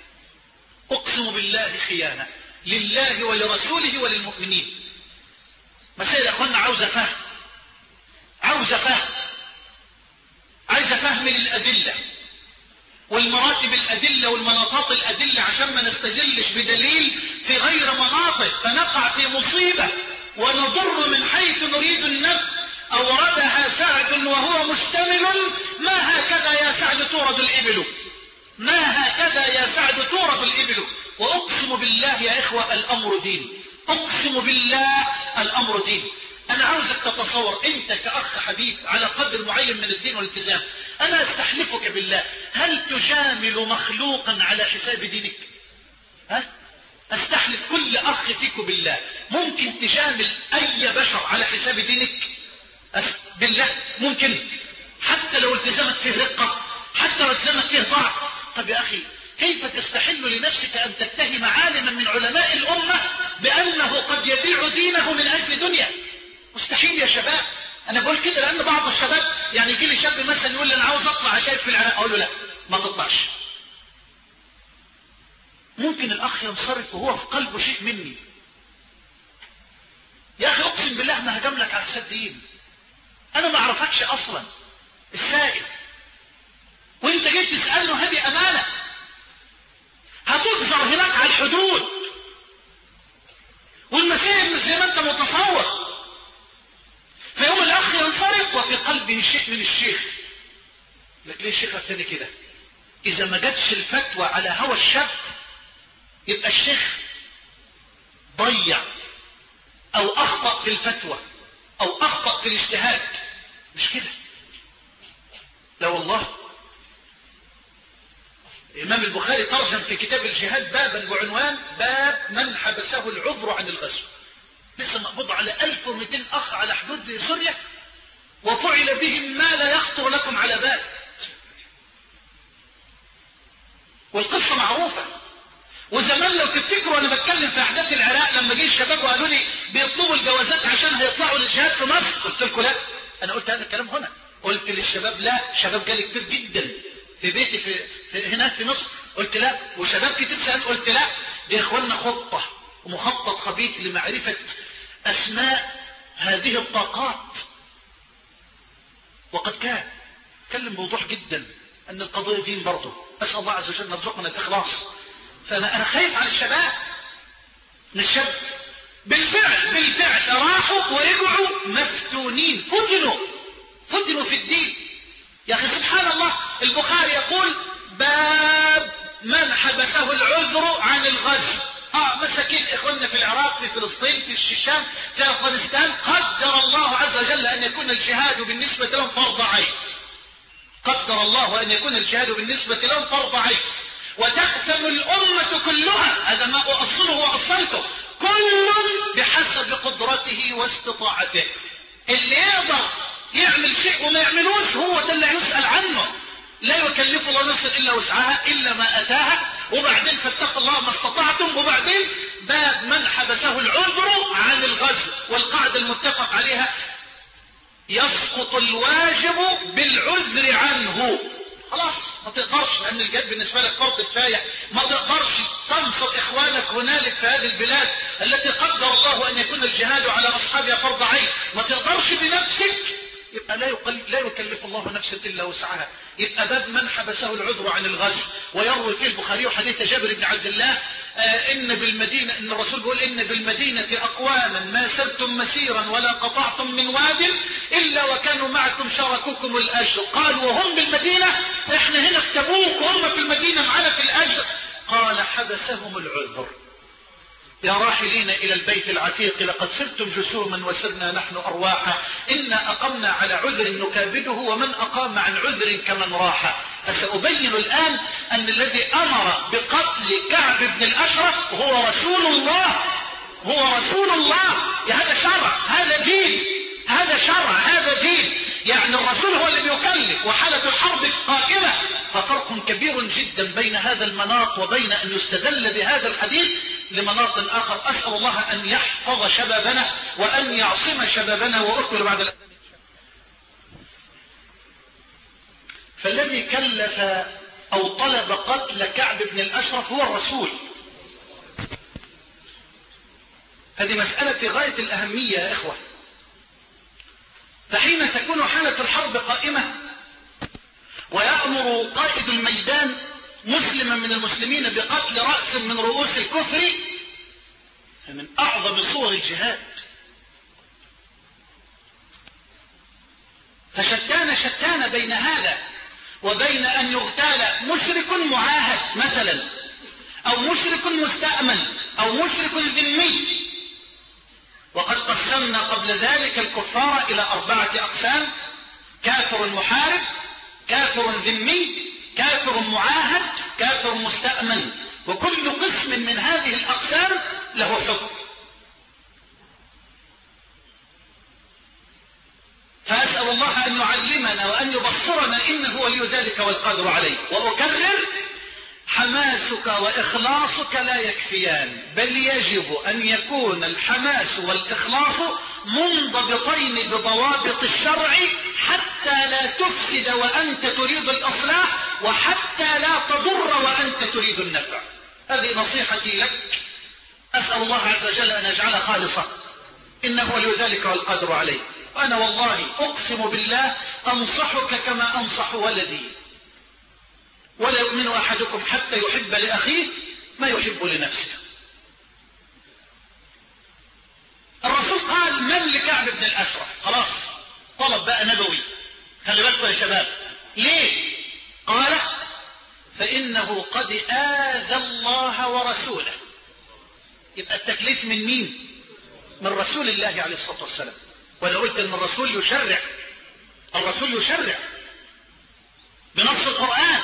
أقسم بالله خيانة لله ولرسوله وللمؤمنين. مسائل يا أخوانا عاوزة فهم، عاوزة فهم، عايزة فهم للأدلة والمراتب الأدلة والمناطات الأدلة، عشان ما نستجلش بدليل في غير مناطق فنقع في مصيبة ونضر من حيث نريد النفع. أوردها سعد وهو مشتمل: ما هكذا يا سعد تورد الإبل. ما هكذا يا سعد تورد الإبل. وأقسم بالله يا إخوة الأمر دين، أقسم بالله الأمر دين. أنا عاوزك تتصور أنت كأخ حبيب على قدر معين من الدين والالتزام، أنا أستحلفك بالله، هل تجامل مخلوقا على حساب دينك؟ ها؟ أستحلف كل أخ فيك بالله، ممكن تجامل أي بشر على حساب دينك؟ بالله ممكن؟ حتى لو التزمت فيه رقة، حتى لو التزمت فيه ضعف. طب يا أخي كيف تستحل لنفسك أن تتهم عالما من علماء الأمة بأنه قد يبيع دينه من أجل دنيا؟ مستحيل يا شباب. أنا بقول كده لأن بعض الشباب يعني يجي لي شاب مثلا يقول لي أنا عاوز أطلع أشارك في العراق، أقول له لا ما تطلعش. ممكن الأخ ينصرف وهو في قلبه شيء مني. يا أخي أقسم بالله ما هجملك على حساب دين، أنا ما أعرفكش أصلا السائل، وانت جيت تسأله هذه أمانة هتظهر هناك على الحدود، والمسائل مش زي ما انت متصور. فيوم الأخ ينصرف وفي قلبه شيء من الشيخ، لك ليه الشيخ الثاني كده؟ إذا ما جاتش الفتوى على هوى الشاب يبقى الشيخ ضيع أو أخطأ في الفتوى أو أخطأ في الاجتهاد، مش كده؟ لا والله. الإمام البخاري ترجم في كتاب الجهاد بابا بعنوان باب من حبسه العذر عن الغزو. لسه مقبوض على ألف ومئتين أخ على حدود سوريا وفعل بهم ما لا يخطر لكم على بال، والقصة معروفة. وزمان لو تفتكروا أنا بتكلم في أحداث العراق لما جه الشباب وقالوا لي بيطلبوا الجوازات عشان هيطلعوا للجهاد في مصر، قلت لكم لا. أنا قلت هذا الكلام هنا، قلت للشباب لا. شباب جالي كتير جدا في بيتي في, في هنا في مصر، قلت لا. وشباب كتير سأل، قلت لا. دي إخواننا خطة ومخطط خبيث لمعرفة أسماء هذه الطاقات. وقد كان تكلم بوضوح جدا أن القضية دين برضه. أسأل الله عز وجل نرزقنا الإخلاص. فأنا أنا خايف على الشباب. الشباب بالفعل بالفعل راحوا ورجعوا مفتونين، فتنوا فتنوا في الدين. يا أخي سبحان الله، البخاري يقول باب من حبسه العذر عن الغزو. اه مساكين اخواننا في العراق، في فلسطين، في الشيشان، في افغانستان، قدر الله عز وجل ان يكون الجهاد بالنسبة لهم فرض عين. قدر الله ان يكون الجهاد بالنسبة لهم فرض عين، وتقسم الامة كلها. هذا ما اؤصله واصلته، كل بحسب قدرته واستطاعته. اللي يقدر يعمل شيء وما يعملوش هو ده اللي يسأل عنه. لا يكلف الله نفسا الا وسعها الا ما اتاها. وبعدين فاتقوا الله ما استطعتم. وبعدين باب من حبسه العذر عن الغزو، والقاعدة المتفق عليها يسقط الواجب بالعذر عنه. خلاص ما تقدرش، لان الجهاد بالنسبه لك فرض كفايه، ما تقدرش تنصر اخوانك هنالك في هذه البلاد التي قدر الله ان يكون الجهاد على اصحابها فرض عين، ما تقدرش بنفسك، يبقى لا لا يكلف الله نفسا الا وسعها. يبقى باب من حبسه العذر عن الغزو. ويروي فيه البخاري حديث جابر بن عبد الله آه ان بالمدينه، ان الرسول بيقول ان بالمدينه اقواما ما سرتم مسيرا ولا قطعتم من واد الا وكانوا معكم شاركوكم الاجر. قال وهم بالمدينه؟ احنا هنا في تبوك وهم في المدينه معنا في الاجر. قال حبسهم العذر. يا راحلين إلى البيت العتيق لقد سرتم جسوما وسرنا نحن أرواحا، إنا أقمنا على عذر نكابده ومن أقام عن عذر كمن راح. فسأبين الآن أن الذي أمر بقتل كعب بن الأشرف هو رسول الله، هو رسول الله. يا هذا شرع، هذا دين، هذا شرع، هذا دين. يعني الرسول هو الذي يكلف وحالة الحرب قائمة. ففرق كبير جدا بين هذا المناط وبين أن يستدل بهذا الحديث لمناط آخر. أسأل الله أن يحفظ شبابنا وأن يعصم شبابنا. وأكمل بعد الأذان. فالذي كلف أو طلب قتل كعب بن الأشرف هو الرسول. هذه مسألة في غاية الأهمية يا إخوة. فحين تكون حالة الحرب قائمة ويأمر قائد الميدان مسلما من المسلمين بقتل رأس من رؤوس الكفر، من أعظم صور الجهاد. فشتان شتان بين هذا وبين أن يغتال مشرك معاهد مثلا أو مشرك مستأمن أو مشرك ذمي. وقد قسمنا قبل ذلك الكفار إلى أربعة أقسام: كافر محارب، كافر ذمي، كافر معاهد، كافر مستأمن، وكل قسم من هذه الأقسام له حكم. فأسأل الله أن يعلمنا وأن يبصرنا إنه ولي ذلك والقادر عليه. وأكرر: حماسك وإخلاصك لا يكفيان، بل يجب أن يكون الحماس والإخلاص منضبطين بضوابط الشرع حتى لا تفسد وأنت تريد الإصلاح، وحتى لا تضر وأنت تريد النفع. هذه نصيحتي لك، أسأل الله عز وجل أن يجعلها خالصة، إنه ولي ذلك والقادر عليه. وأنا والله أقسم بالله أنصحك كما أنصح ولدي: ولا يؤمن أحدكم حتى يحب لأخيه ما يحب لنفسه. الرسول قال: من لكعب بن الأشرف؟ خلاص، طلب بقى نبوي، خلي بالكم يا شباب. ليه؟ قال: فإنه قد آذى الله ورسوله. يبقى التكليف من مين؟ من رسول الله عليه الصلاة والسلام. وأنا قلت أن الرسول يشرع، الرسول يشرع بنص القرآن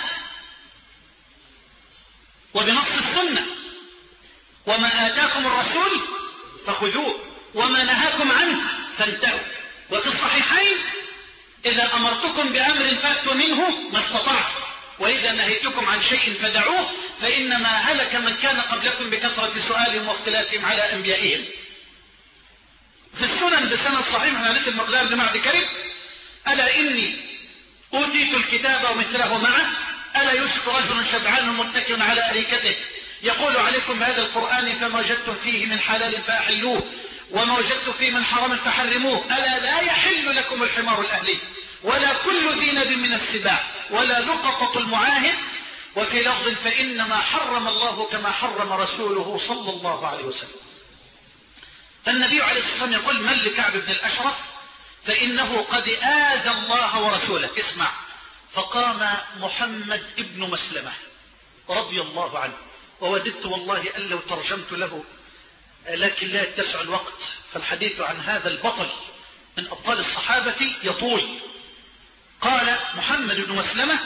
وبنص السنة: وما آتاكم الرسول فخذوه وما نهاكم عنه فانتهوا. وفي الصحيحين: إذا أمرتكم بأمر فأتوا منه ما استطعت، وإذا نهيتكم عن شيء فدعوه، فإنما هلك من كان قبلكم بكثرة سؤالهم واختلافهم على أنبيائهم. في السنن بسند صحيح من حديث المقدار بن معد كرب: ألا إني أوتيت الكتاب ومثله معه، ألا يوسف رجل شبعان متكئ على أريكته يقول عليكم بهذا القرآن فما وجدتم فيه من حلال فأحلوه وما وجدتم فيه من حرام فحرموه، ألا لا يحل لكم الحمار الأهلي ولا كل ذي نب من السباع ولا لقطة المعاهد، وفي لفظ: فإنما حرم الله كما حرم رسوله صلى الله عليه وسلم. فالنبي عليه الصلاة والسلام يقول: من لكعب بن الأشرف؟ فإنه قد آذى الله ورسوله. اسمع: فقام محمد ابن مسلمة رضي الله عنه، ووددت والله أن لو ترجمت له، لكن لا يتسع الوقت، فالحديث عن هذا البطل من أبطال الصحابة يطول. قال محمد بن مسلمة: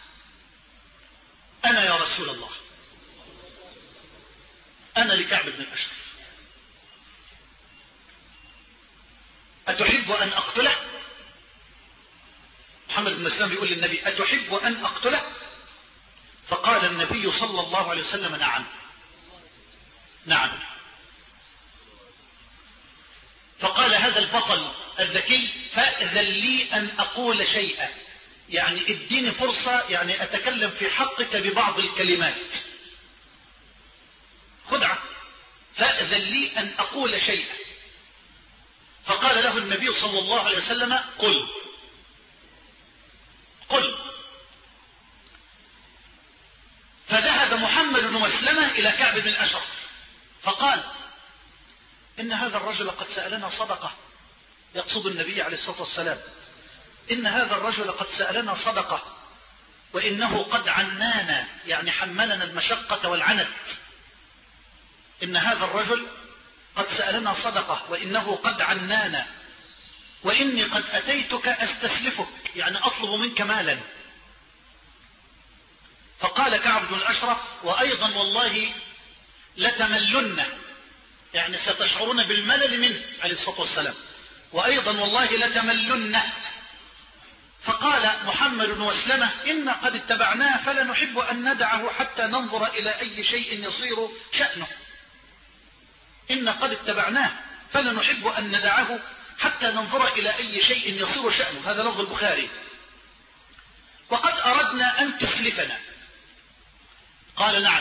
أنا يا رسول الله، أنا لكعب بن الأشرف، أتحب أن أقتله؟ محمد بن مسلمة بيقول للنبي: أتحب أن أقتله؟ فقال النبي صلى الله عليه وسلم: نعم نعم. فقال هذا البطل الذكي: فأذن لي أن أقول شيئا، يعني اديني فرصة، يعني أتكلم في حقك ببعض الكلمات. خدعة. فأذن لي أن أقول شيئا. فقال له النبي صلى الله عليه وسلم: قل قل. فذهب محمد بن مسلمة إلى كعب بن الأشرف فقال: إن هذا الرجل قد سألنا صدقة، يقصد النبي عليه الصلاة والسلام: إن هذا الرجل قد سألنا صدقة، وإنه قد عنانا، يعني حملنا المشقة والعنت. إن هذا الرجل قد سألنا صدقة وإنه قد عنانا، وإني قد أتيتك أستسلفك، يعني أطلب منك مالا. فقال كعب بن الأشرف: وأيضا والله لتملن، يعني ستشعرون بالملل منه عليه الصلاة والسلام، وأيضا والله لتملن. فقال محمد بن مسلمة: إن قد اتبعناه فلا نحب أن ندعه حتى ننظر إلى أي شيء يصير شأنه. إن قد اتبعناه فلا نحب أن ندعه حتى ننظر إلى أي شيء يصير شأنه. هذا لفظ البخاري. وقد أردنا أن تسلفنا. قال: نعم.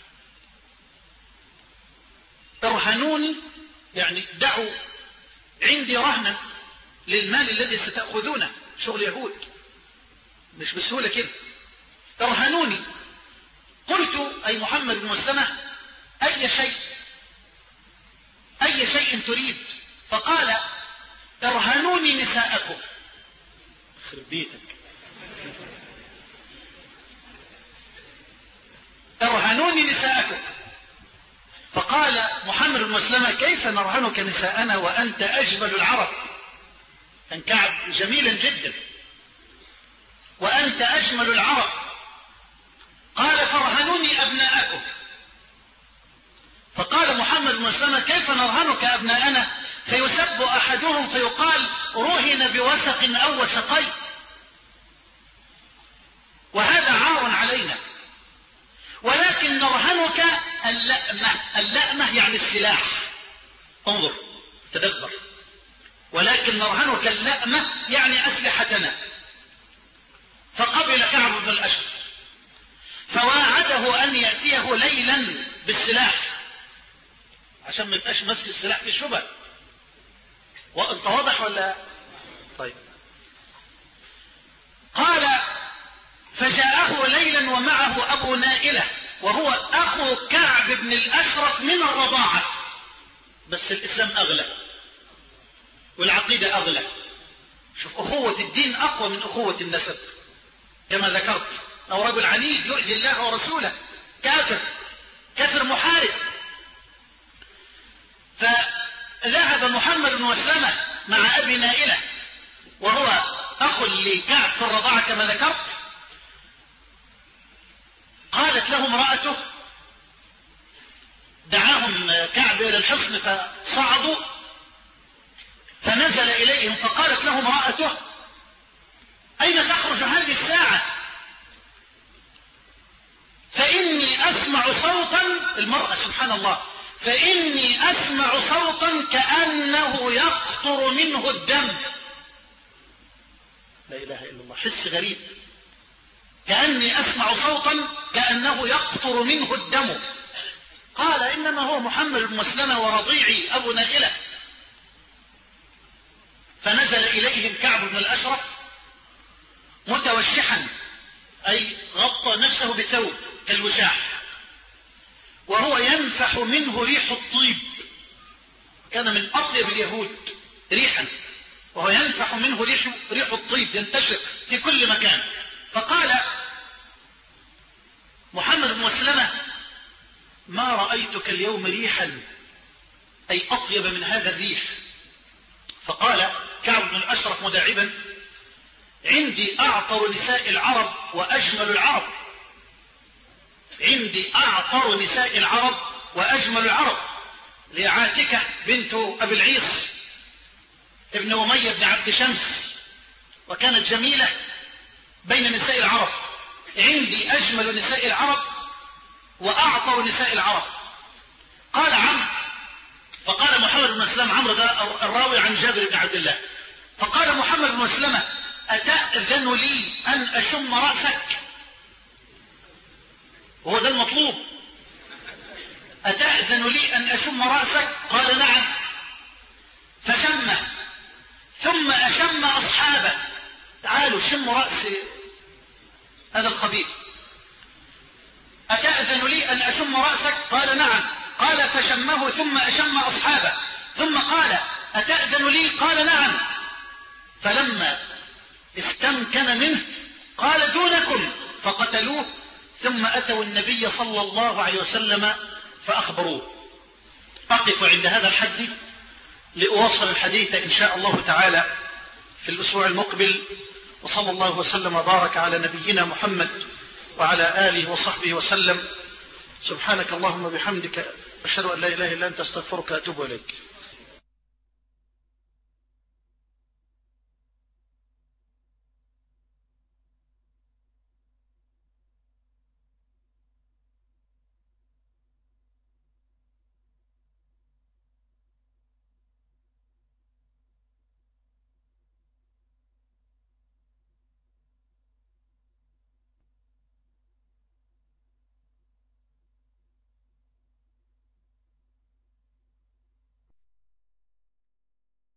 ارهنوني، يعني دعوا عندي رهنا للمال الذي ستأخذونه، شغل يهود مش بسهولة كده. ارهنوني. قلت أي محمد بن مسلمة: أي شيء أي شيء تريد؟ فقال: ارهنوني نساءكم. خرب بيتك. فرهنوني نساءكم. فقال محمد بن مسلمة كيف نرهنك نساءنا وأنت أجمل العرب؟ كان كعب جميلا جدا، وأنت أجمل العرب. قال فرهنوني أبناءكم. فقال محمد بن مسلمة كيف نرهنك أبناءنا؟ فيسب أحدهم فيقال رهن بوسق أو وسقين، وهذا عار علينا. ولكن نرهنك اللأمة. اللأمة يعني السلاح. انظر تدبر. ولكن نرهنك اللأمة يعني أسلحتنا. فقبل كعب بن الأشرف فواعده أن يأتيه ليلا بالسلاح عشان ما يبقاش مسك السلاح في شبه. وانت واضح ولا؟ طيب. قال فجاءه ليلا ومعه أبو نائلة وهو أخو كعب بن الأشرف من الرضاعة، بس الإسلام أغلى والعقيدة أغلى. شوف أخوة الدين أقوى من أخوة النسب كما ذكرت. لو رجل عنيد يؤذي الله ورسوله كافر كافر محارب. فذهب محمد بن مسلمة مع أبي نائلة وهو أخ لكعب في الرضاعة كما ذكرت. قالت له امرأته، دعاهم كعب إلى الحصن فصعدوا فنزل إليهم فقالت له امرأته أين تخرج هذه الساعة؟ فإني أسمع صوتا، المرأة سبحان الله، فإني أسمع صوتا كأنه يقطر منه الدم. لا إله إلا الله، حس غريب. كأني أسمع صوتا كأنه يقطر منه الدم. قال إنما هو محمد بن مسلمة ورضيعي أبو نائلة. فنزل إليهم كعب بن الأشرف متوشحا، أي غطى نفسه بثوب كالوشاح، وهو ينفح منه ريح الطيب. كان من أطيب اليهود ريحا، وهو ينفح منه ريح, ريح الطيب ينتشر في كل مكان. فقال محمد بن مسلمة ما رأيتك اليوم ريحا أي أطيب من هذا الريح. فقال كعب بن الأشرف مداعبا عندي أعطر نساء العرب وأجمل العرب. عندي أعطر نساء العرب وأجمل العرب. لعاتكة بنت أبي العيص ابن أمية بن عبد شمس، وكانت جميلة بين نساء العرب. عندي أجمل نساء العرب وأعطر نساء العرب. قال عمرو، فقال محمد بن مسلمة، عمرو ده الراوي عن جابر بن عبد الله، فقال محمد بن مسلمة أتأذن لي أن أشم رأسك؟ وهو ده المطلوب. أتأذن لي أن أشم رأسك؟ قال نعم. فشمه ثم أشم أصحابه. تعالوا شموا رأس هذا الخبيث. أتأذن لي أن أشم رأسك؟ قال نعم. قال فشمه ثم أشم أصحابه ثم قال أتأذن لي؟ قال نعم. فلما استمكن منه قال دونكم، فقتلوه. ثم أتوا النبي صلى الله عليه وسلم فأخبروه. أقف عند هذا الحد لأوصل الحديث إن شاء الله تعالى في الأسبوع المقبل. وصلى الله وسلم وبارك على نبينا محمد وعلى آله وصحبه وسلم. سبحانك اللهم بحمدك أشهد أن لا إله إلا أنت أستغفرك وأتوب إليك.